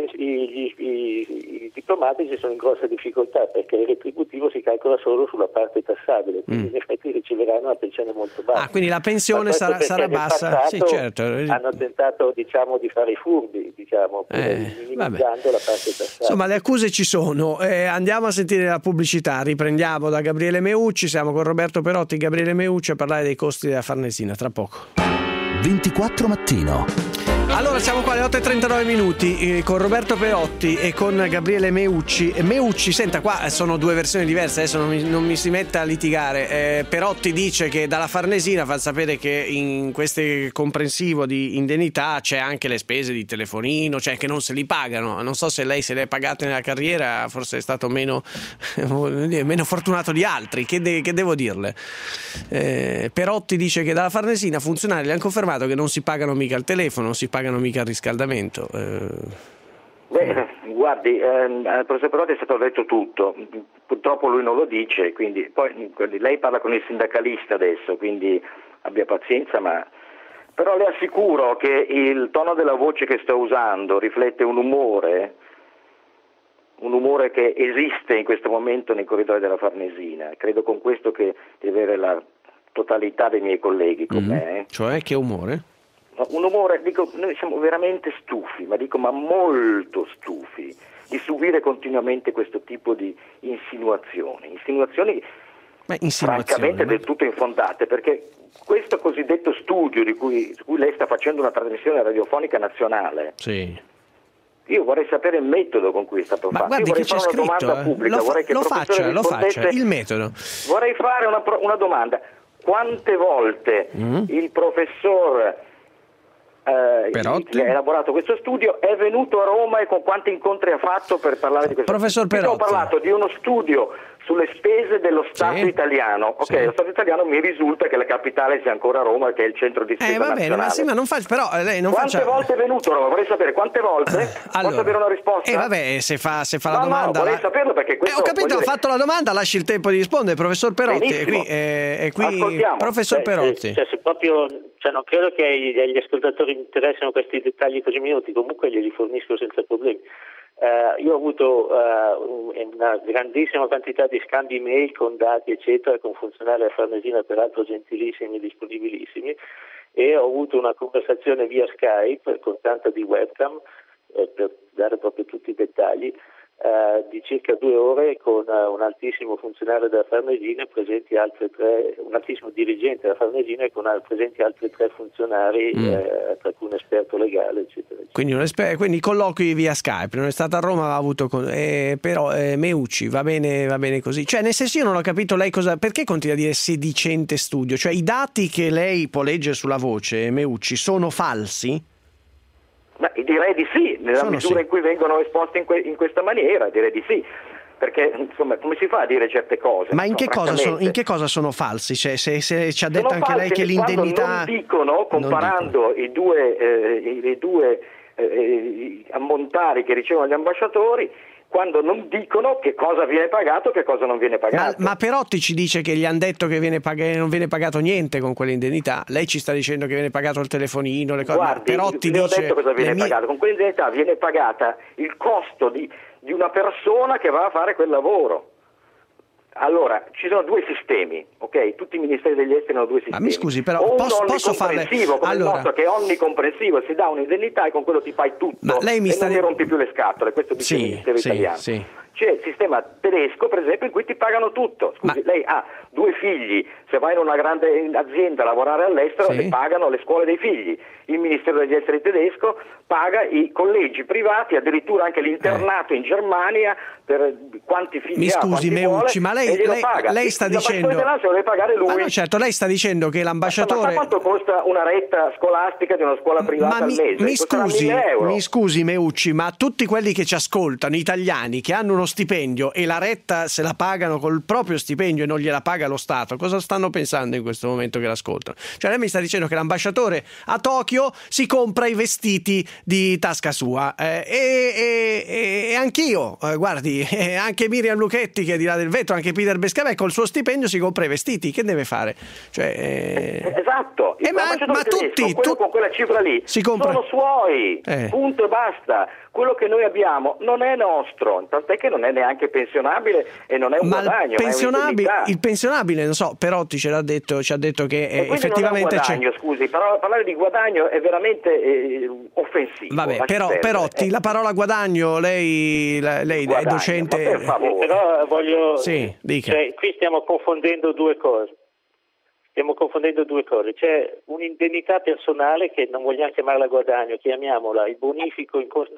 i diplomatici sono in grossa difficoltà, perché il retributivo si calcola solo sulla parte tassabile, quindi in effetti riceveranno una pensione molto bassa. Quindi la pensione sarà bassa. Sì, certo. Hanno tentato di fare i furbi, minimizzando la parte tassabile. Insomma, le accuse ci sono. Andiamo a sentire la pubblicità. Riprendiamo da Gabriele Meucci. Siamo con Roberto Perotti, Gabriele Meucci, a parlare dei costi della Farnesina. Tra poco. 24 mattino. Allora, siamo qua alle 8:39 minuti con Roberto Perotti e con Gabriele Meucci. Meucci, senta, qua sono due versioni diverse, adesso non mi si metta a litigare. Perotti dice che dalla Farnesina fa sapere che in questo comprensivo di indennità c'è anche le spese di telefonino, cioè che non se li pagano. Non so se lei se le ha pagate nella carriera, forse è stato meno fortunato di altri. Che devo dirle? Perotti dice che dalla Farnesina funzionari le hanno confermato che non si pagano mica il telefono, non si pagano mica il riscaldamento. Guardi, al professor Perotti è stato detto tutto, purtroppo lui non lo dice, quindi poi lei parla con il sindacalista adesso, quindi abbia pazienza, però le assicuro che il tono della voce che sto usando riflette un umore che esiste in questo momento nei corridoi della Farnesina. Credo con questo che di avere la totalità dei miei colleghi con me. Cioè, che umore? Un umore, noi siamo veramente stufi, ma molto stufi di subire continuamente questo tipo di insinuazioni francamente del tutto infondate, perché questo cosiddetto studio su cui lei sta facendo una trasmissione radiofonica nazionale, sì. Io vorrei sapere il metodo con cui è stato fatto. Guardi, io vorrei che c'è fare una domanda pubblica, vorrei che lo faccia, il metodo. Vorrei fare una domanda. Quante volte il professor Perotti, che ha elaborato questo studio è venuto a Roma e con quanti incontri ha fatto per parlare di questo? Professor Perotti, ho parlato di uno studio sulle spese dello Stato italiano. Lo Stato italiano mi risulta che la capitale sia ancora Roma, che è il centro di spesa va bene, nazionale. ma non faccia, però lei non quante volte è venuto a Roma? Vorrei sapere quante volte. Posso avere una risposta? Se fa la domanda. Vorrei saperlo, perché questo ho capito, ha fatto la domanda, lasci il tempo di rispondere. Professor Perotti è qui ascoltiamo. Professor Perotti. Se proprio, non credo che agli ascoltatori interessino questi dettagli così minuti, comunque glieli fornisco senza problemi. Io ho avuto una grandissima quantità di scambi email con dati eccetera con funzionari della Farnesina, peraltro gentilissimi e disponibilissimi, e ho avuto una conversazione via Skype con tanta di webcam per dare proprio tutti i dettagli di circa 2 ore con un altissimo funzionario della Farnesina, presenti un altissimo dirigente della Farnesina e con presenti altri 3 funzionari, tra cui un esperto legale, eccetera. Quindi colloqui via Skype, non è stata a Roma, ha avuto però Meucci, va bene così. Cioè, nel senso, io non ho capito lei perché continua a dire sedicente studio, cioè i dati che lei può leggere sulla voce, Meucci, sono falsi? Direi di sì, nella misura in cui vengono esposti in questa maniera, direi di sì, perché insomma come si fa a dire certe cose? Ma in che cosa sono falsi? Cioè, se ci ha detto sono anche lei che l'indennità non dicono, comparando i due ammontari che ricevono gli ambasciatori, quando non dicono che cosa viene pagato e che cosa non viene pagato. Ma Perotti ci dice che gli hanno detto che non viene pagato niente con quell'indennità. Lei ci sta dicendo che viene pagato il telefonino, le cose. Guardi, Perotti le ho dice detto cosa viene pagato. Con quell'indennità viene pagata il costo di una persona che va a fare quel lavoro. Allora, ci sono 2 sistemi, ok? Tutti i ministeri degli esteri hanno 2 sistemi. Ma mi scusi, però o posso farle come il nostro, che è onnicomprensivo, si dà un'indennità e con quello ti fai tutto. Ma lei non mi rompi più le scatole, questo dice il ministero italiano. Sì. C'è il sistema tedesco, per esempio, in cui ti pagano tutto. Scusi, lei ha 2 figli, se vai in una grande azienda a lavorare all'estero, le pagano le scuole dei figli. Il Ministero degli Esteri tedesco paga i collegi privati, addirittura anche l'internato in Germania, per quanti figli mi scusi, Meucci, ma lei sta dicendo se lo deve pagare lui. No, certo, lei sta dicendo che l'ambasciatore. Ma quanto costa una retta scolastica di una scuola privata al mese? Mi scusi, Meucci, ma tutti quelli che ci ascoltano, italiani, che hanno uno stipendio e la retta se la pagano col proprio stipendio e non gliela paga lo Stato, cosa stanno stanno pensando in questo momento che l'ascoltano. Cioè lei mi sta dicendo che l'ambasciatore a Tokyo si compra i vestiti di tasca sua, e anch'io, guardi, anche Miriam Lucchetti, che è di là del vetro, anche Peter Bescavè col suo stipendio si compra i vestiti. Che deve fare? Esatto, ma tutti con quella cifra lì sono suoi, punto e basta. Quello che noi abbiamo non è nostro, tant'è che non è neanche pensionabile e non è un guadagno, il pensionabile, non so, Perotti ci ha detto che effettivamente non è un guadagno, scusi, parlare di guadagno è veramente offensivo. Vabbè, però Perotti, la parola guadagno, lei guadagno, è docente. Per favore. Però voglio dica. Cioè, qui stiamo confondendo due cose. C'è un'indennità personale che non vogliamo chiamarla guadagno, chiamiamola il bonifico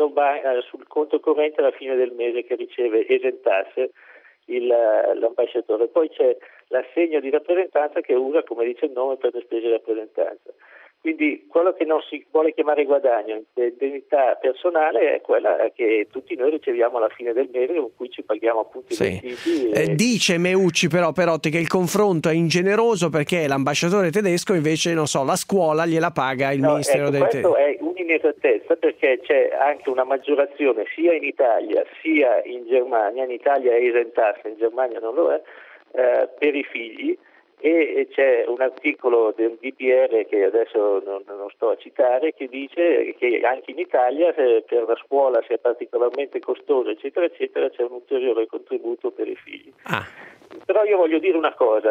sul conto corrente alla fine del mese che riceve esentasse l'ambasciatore. Poi c'è l'assegno di rappresentanza che usa, come dice il nome, per le spese di rappresentanza. Quindi quello che non si vuole chiamare guadagno, indennità personale, è quella che tutti noi riceviamo alla fine del mese, con cui ci paghiamo appunto i vestiti. Dice Meucci però Perotti che il confronto è ingeneroso perché l'ambasciatore tedesco invece, non so, la scuola gliela paga il Ministero del Questo è un'inesattezza, perché c'è anche una maggiorazione sia in Italia sia in Germania. In Italia è esentasse, in Germania non lo è, per i figli. E c'è un articolo del DPR che adesso non sto a citare, che dice che anche in Italia per la scuola, se è particolarmente costosa eccetera eccetera, c'è un ulteriore contributo per i figli. Però io voglio dire una cosa,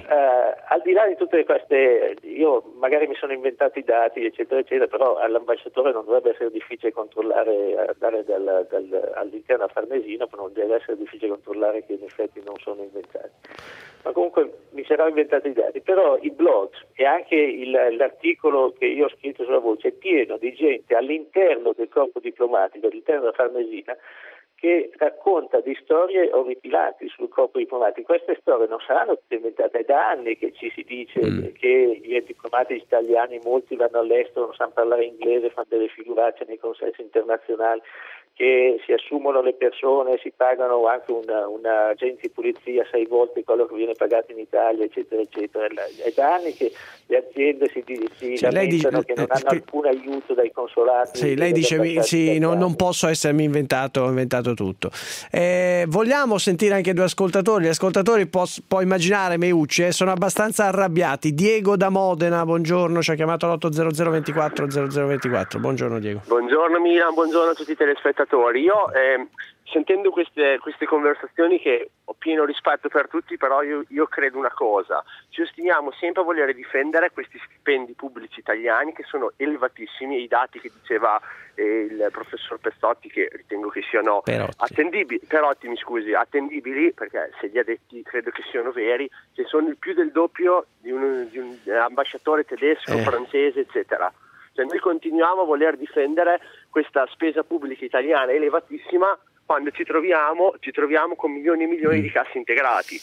al di là di tutte queste, io magari mi sono inventato i dati eccetera eccetera, però all'ambasciatore non dovrebbe essere difficile controllare, andare all'interno a Farnesina, non deve essere difficile controllare che in effetti non sono inventati. Ma comunque mi sarò inventato i dati, però i blog e anche l'articolo che io ho scritto sulla Voce è pieno di gente all'interno del corpo diplomatico, all'interno della Farnesina, che racconta di storie orripilanti sul corpo diplomatico. Queste storie non saranno tutte inventate, è da anni che ci si dice che i diplomatici italiani, molti vanno all'estero, non sanno parlare inglese, fanno delle figuracce nei consessi internazionali, che si assumono le persone, si pagano anche un agente di polizia 6 volte quello che viene pagato in Italia, eccetera, eccetera. È da anni che le aziende si lamentano che non hanno alcun aiuto dai consolati. Lei dice non posso essermi inventato tutto. Vogliamo sentire anche due ascoltatori. Gli ascoltatori può immaginare Meucci, sono abbastanza arrabbiati. Diego da Modena, buongiorno, ci ha chiamato all'800 24 0024. Buongiorno Diego. Buongiorno Milan, buongiorno a tutti i telespettatori. Io sentendo queste conversazioni, che ho pieno rispetto per tutti, però io credo una cosa: ci ostiniamo sempre a voler difendere questi stipendi pubblici italiani che sono elevatissimi, i dati che diceva il professor Pezzotti, che ritengo che siano attendibili, attendibili, perché se li ha detti credo che siano veri, che sono il più del doppio di un ambasciatore tedesco, francese, eccetera. Cioè noi continuiamo a voler difendere questa spesa pubblica italiana elevatissima quando ci troviamo con milioni e milioni di cassi integrati.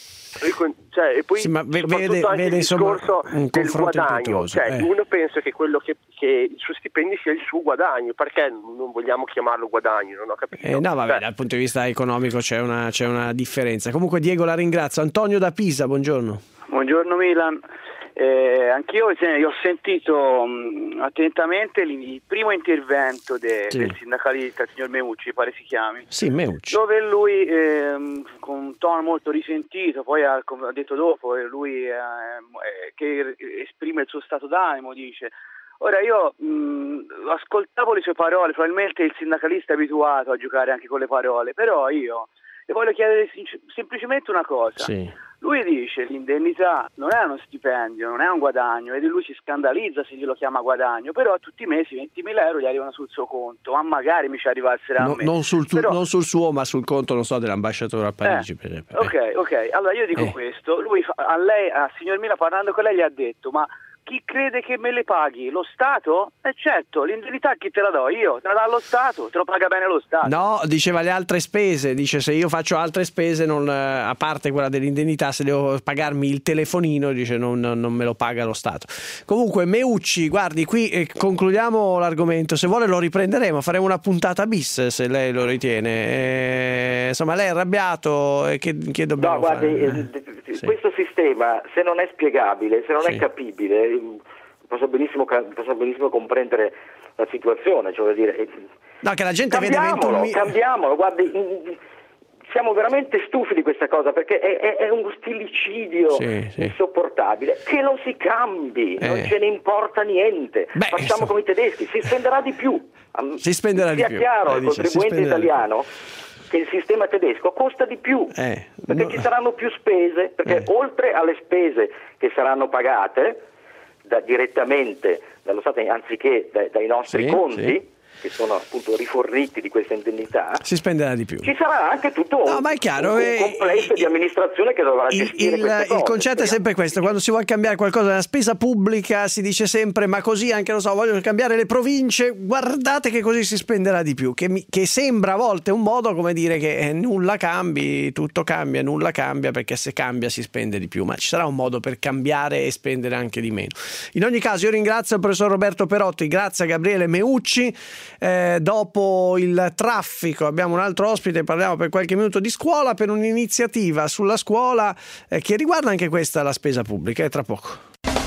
E poi vede anche il discorso del guadagno. Uno pensa che quello che il suo stipendio sia il suo guadagno, perché non vogliamo chiamarlo guadagno? Non ho capito. Dal punto di vista economico c'è una differenza. Comunque Diego la ringrazio. Antonio da Pisa, buongiorno. Buongiorno Milan. Anch'io ho sentito attentamente il primo intervento del sindacalista, il signor Meucci, pare si chiami, Meucci, dove lui con un tono molto risentito, poi ha detto dopo, lui che esprime il suo stato d'animo, dice: ora io ascoltavo le sue parole, probabilmente il sindacalista è abituato a giocare anche con le parole, però io le voglio chiedere semplicemente una cosa. Lui dice l'indennità non è uno stipendio, non è un guadagno, e lui si scandalizza se glielo chiama guadagno, però tutti i mesi 20.000 euro gli arrivano sul suo conto, ma magari mi ci arrivassero a me. Non sul suo, ma sul conto, non so, dell'ambasciatore a Parigi, per esempio. Ok, allora io dico questo, lui a signor Mila, parlando con lei, gli ha detto: ma chi crede che me le paghi? Lo Stato? Certo, l'indennità chi te la do? Io? Te la dà lo Stato? Te lo paga bene lo Stato? No, diceva le altre spese, dice se io faccio altre spese, a parte quella dell'indennità, se devo pagarmi il telefonino, dice non me lo paga lo Stato. Comunque Meucci, guardi, qui concludiamo l'argomento, se vuole lo riprenderemo, faremo una puntata bis se lei lo ritiene. Insomma, lei è arrabbiato, che dobbiamo fare? Ti questo sistema, se non è spiegabile, se non è capibile, posso benissimo comprendere la situazione, cioè vuol dire, no, che la gente cambiamolo, guardi, siamo veramente stufi di questa cosa, perché è uno stillicidio insopportabile, che non si cambi, non ce ne importa niente. Facciamo come i tedeschi, si spenderà di più. Sia chiaro al contribuente italiano che il sistema tedesco costa di più, perché ci saranno più spese, perché oltre alle spese che saranno pagate direttamente dallo Stato anziché dai nostri conti, che sono appunto riforniti di questa indennità, si spenderà di più. Ci sarà anche tutto un complesso di amministrazione che dovrà gestire queste cose. Il concetto è sempre questo: quando si vuole cambiare qualcosa nella spesa pubblica si dice sempre ma così anche, vogliono cambiare le province, guardate che così si spenderà di più, che sembra a volte un modo come dire che nulla cambi, tutto cambia, nulla cambia, perché se cambia si spende di più, ma ci sarà un modo per cambiare e spendere anche di meno. In ogni caso io ringrazio il professor Roberto Perotti, grazie a Gabriele Meucci. Dopo il traffico abbiamo un altro ospite, parliamo per qualche minuto di scuola, per un'iniziativa sulla scuola che riguarda anche questa, la spesa pubblica, tra poco.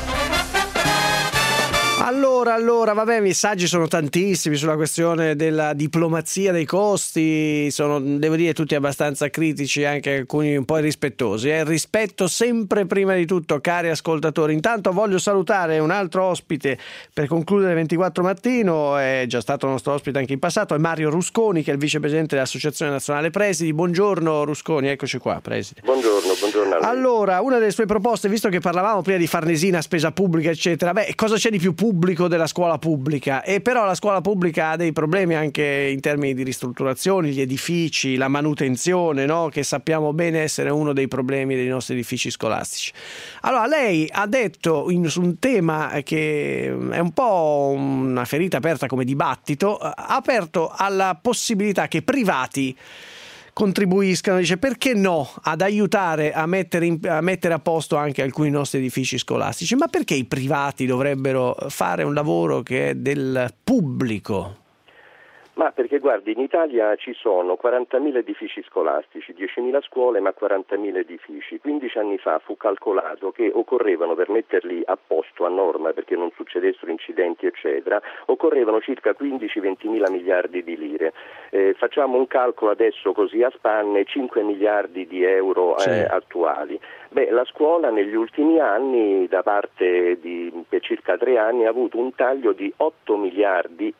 Allora, vabbè, i messaggi sono tantissimi sulla questione della diplomazia dei costi, sono, devo dire, tutti abbastanza critici, anche alcuni un po' irrispettosi. Il rispetto sempre prima di tutto, cari ascoltatori. Intanto voglio salutare un altro ospite per concludere 24 mattino, è già stato nostro ospite anche in passato, è Mario Rusconi, che è il vicepresidente dell'Associazione Nazionale Presidi. Buongiorno Rusconi, eccoci qua, preside. Buongiorno. Allora, una delle sue proposte, visto che parlavamo prima di Farnesina, spesa pubblica, eccetera, cosa c'è di più pubblico della scuola pubblica? E però la scuola pubblica ha dei problemi anche in termini di ristrutturazioni, gli edifici, la manutenzione, no? Che sappiamo bene essere uno dei problemi dei nostri edifici scolastici. Allora, lei ha detto su un tema che è un po' una ferita aperta come dibattito, ha aperto alla possibilità che privati contribuiscano, dice perché no, ad aiutare a mettere a posto anche alcuni nostri edifici scolastici. Ma perché i privati dovrebbero fare un lavoro che è del pubblico? Ma perché guardi, in Italia ci sono 40.000 edifici scolastici, 10.000 scuole ma 40.000 edifici. 15 anni fa fu calcolato che occorrevano, per metterli a posto, a norma, perché non succedessero incidenti eccetera, occorrevano circa 15-20.000 miliardi di lire. Facciamo un calcolo adesso così a spanne, 5 miliardi di euro attuali. La scuola negli ultimi anni, da parte per circa 3 anni, ha avuto un taglio di 8 miliardi,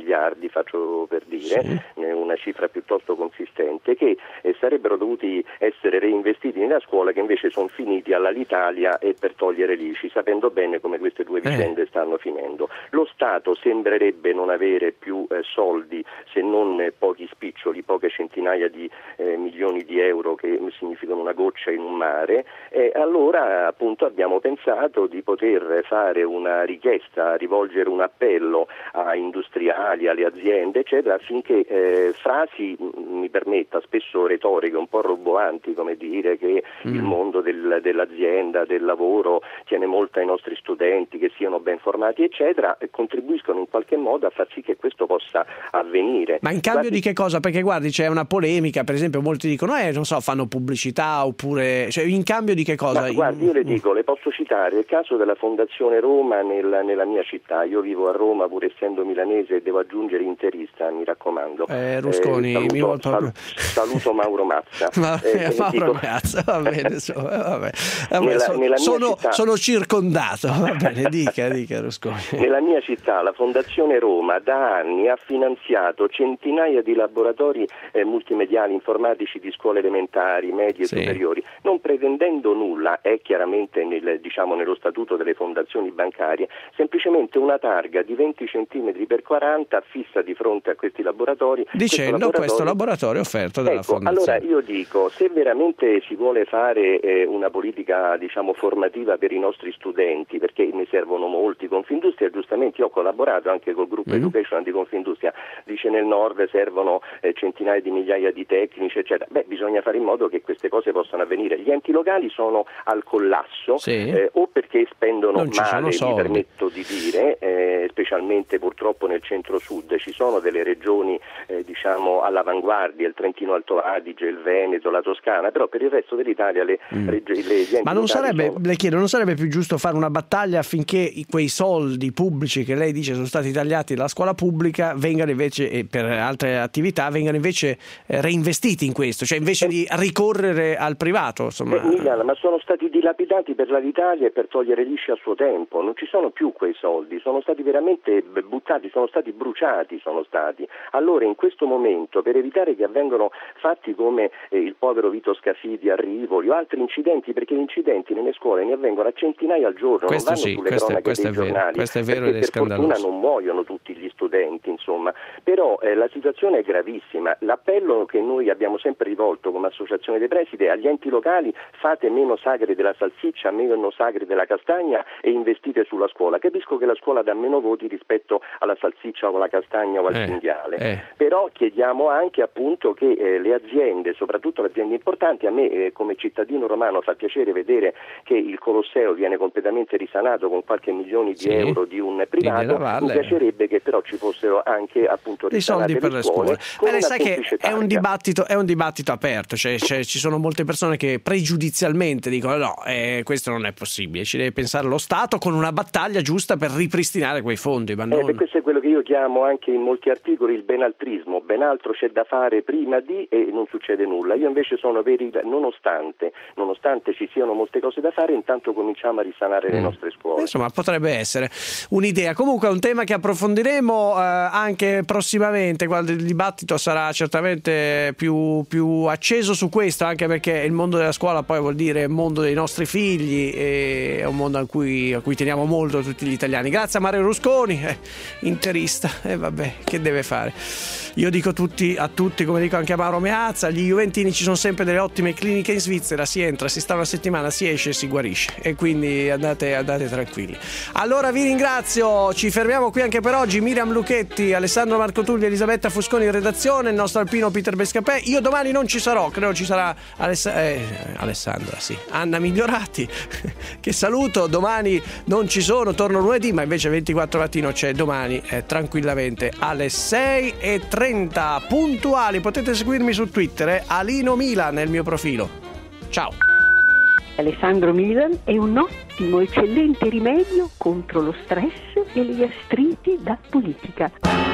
faccio per dire, una cifra piuttosto consistente, che sarebbero dovuti essere reinvestiti nella scuola, che invece sono finiti all'Alitalia e per togliere l'ICI, sapendo bene come queste due vicende stanno finendo. Lo Stato sembrerebbe non avere più soldi, se non pochi spiccioli, poche centinaia di milioni di euro, che significano una goccia in un mare. Allora appunto abbiamo pensato di poter fare una richiesta, rivolgere un appello a industriali, alle aziende eccetera, affinché frasi, mi permetta, spesso retoriche, un po' roboanti, come dire che il mondo dell'azienda, del lavoro tiene molto ai nostri studenti, che siano ben formati eccetera, e contribuiscono in qualche modo a far sì che questo possa avvenire. Ma in cambio di che cosa? Perché guardi, c'è una polemica, per esempio molti dicono non so, fanno pubblicità, oppure, cioè, in cambio di che cosa? Ma guardi, io le dico, le posso citare il caso della Fondazione Roma nella mia città. Io vivo a Roma, pur essendo milanese, e devo aggiungere interista, mi raccomando. Rusconi, saluto Mauro Mazza. Mauro Mazza, va bene, sono circondato, va bene, dica Rusconi. Nella mia città la Fondazione Roma da anni ha finanziato centinaia di laboratori multimediali informatici di scuole elementari, medie e superiori, non pretendendo nulla, è chiaramente nello statuto delle fondazioni bancarie, semplicemente una targa di 20 centimetri per 40 fissa di fronte a questi laboratori, dicendo questo laboratorio offerto dalla fondazione. Allora io dico, se veramente si vuole fare una politica formativa per i nostri studenti, perché ne servono molti, Confindustria giustamente, io ho collaborato anche col gruppo Education di Confindustria, dice nel nord servono centinaia di migliaia di tecnici, eccetera. Bisogna fare in modo che queste cose possano avvenire. Gli enti locali sono al collasso, o perché spendono male, mi permetto di dire, specialmente purtroppo nel centro-sud. Ci sono delle regioni diciamo all'avanguardia, il Trentino Alto Adige, il Veneto, la Toscana, però per il resto dell'Italia gli enti Ma non sarebbe, le chiedo, non sarebbe più giusto fare una battaglia affinché quei soldi pubblici che lei dice sono stati tagliati dalla scuola pubblica vengano invece, e per altre attività, vengano invece reinvestiti in questo, cioè invece di ricorrere al privato, insomma. Milan, ma sono stati dilapidati per l'Alitalia e per togliere l'ICI a suo tempo, non ci sono più quei soldi, sono stati veramente buttati, sono stati bruciati, Allora in questo momento, per evitare che avvengano fatti come il povero Vito Scafidi a Rivoli o altri incidenti, perché gli incidenti nelle scuole ne avvengono a centinaia al giorno, questo non vanno sulle cronache dei giornali, questo è vero, perché ed è scandaloso. Per fortuna non muoiono tutti gli studenti, insomma, però la situazione è gravissima. L'appello che noi abbiamo sempre rivolto come associazione dei presidi è agli enti locali: fate meno sagre della salsiccia, meno sagre della castagna e investite sulla scuola. Capisco che la scuola dà meno voti rispetto alla salsiccia o alla castagna o al cinghiale, però chiediamo anche appunto che le aziende, soprattutto le aziende importanti, a me come cittadino romano fa piacere vedere che il Colosseo viene completamente risanato con qualche milioni di euro di un privato, mi piacerebbe che però ci fossero anche appunto dei soldi per le scuole. Lei sa che è un dibattito aperto, cioè ci sono molte persone che pregiudizialmente dicono no, questo non è possibile, ci deve pensare lo Stato con una battaglia giusta per ripristinare quei fondi. Ma non... questo è quello che io chiamo anche in molti articoli il benaltrismo: ben altro c'è da fare prima di e non succede nulla. Io invece sono per il nonostante ci siano molte cose da fare, intanto cominciamo a risanare le nostre scuole. Insomma, potrebbe essere un'idea. Comunque è un tema che approfondiremo anche prossimamente, quando il dibattito sarà certamente più acceso su questo, anche perché il mondo della scuola poi vuol dire il mondo dei nostri figli, e è un mondo a cui teniamo molto tutti gli italiani. Grazie a Mario Rusconi, interista, vabbè, che deve fare? Io dico a tutti, come dico anche a Mauro Meazza, gli juventini ci sono sempre delle ottime cliniche in Svizzera, si entra, si sta una settimana, si esce e si guarisce, e quindi andate tranquilli. Allora vi ringrazio, ci fermiamo qui anche per oggi. Miriam Lucchetti, Alessandro Marco Tulli, Elisabetta Fusconi in redazione, il nostro alpino Peter Bescapè. Io domani non ci sarò, credo ci sarà Alessandra, sì, Anna Migliorati che saluto. Domani non ci sono, torno lunedì, ma invece 24 mattino c'è domani tranquillamente alle 6:30 puntuali. Potete seguirmi su Twitter, Alino Milan è il mio profilo. Ciao. Alessandro Milan è un ottimo, eccellente rimedio contro lo stress e le gastriti da politica.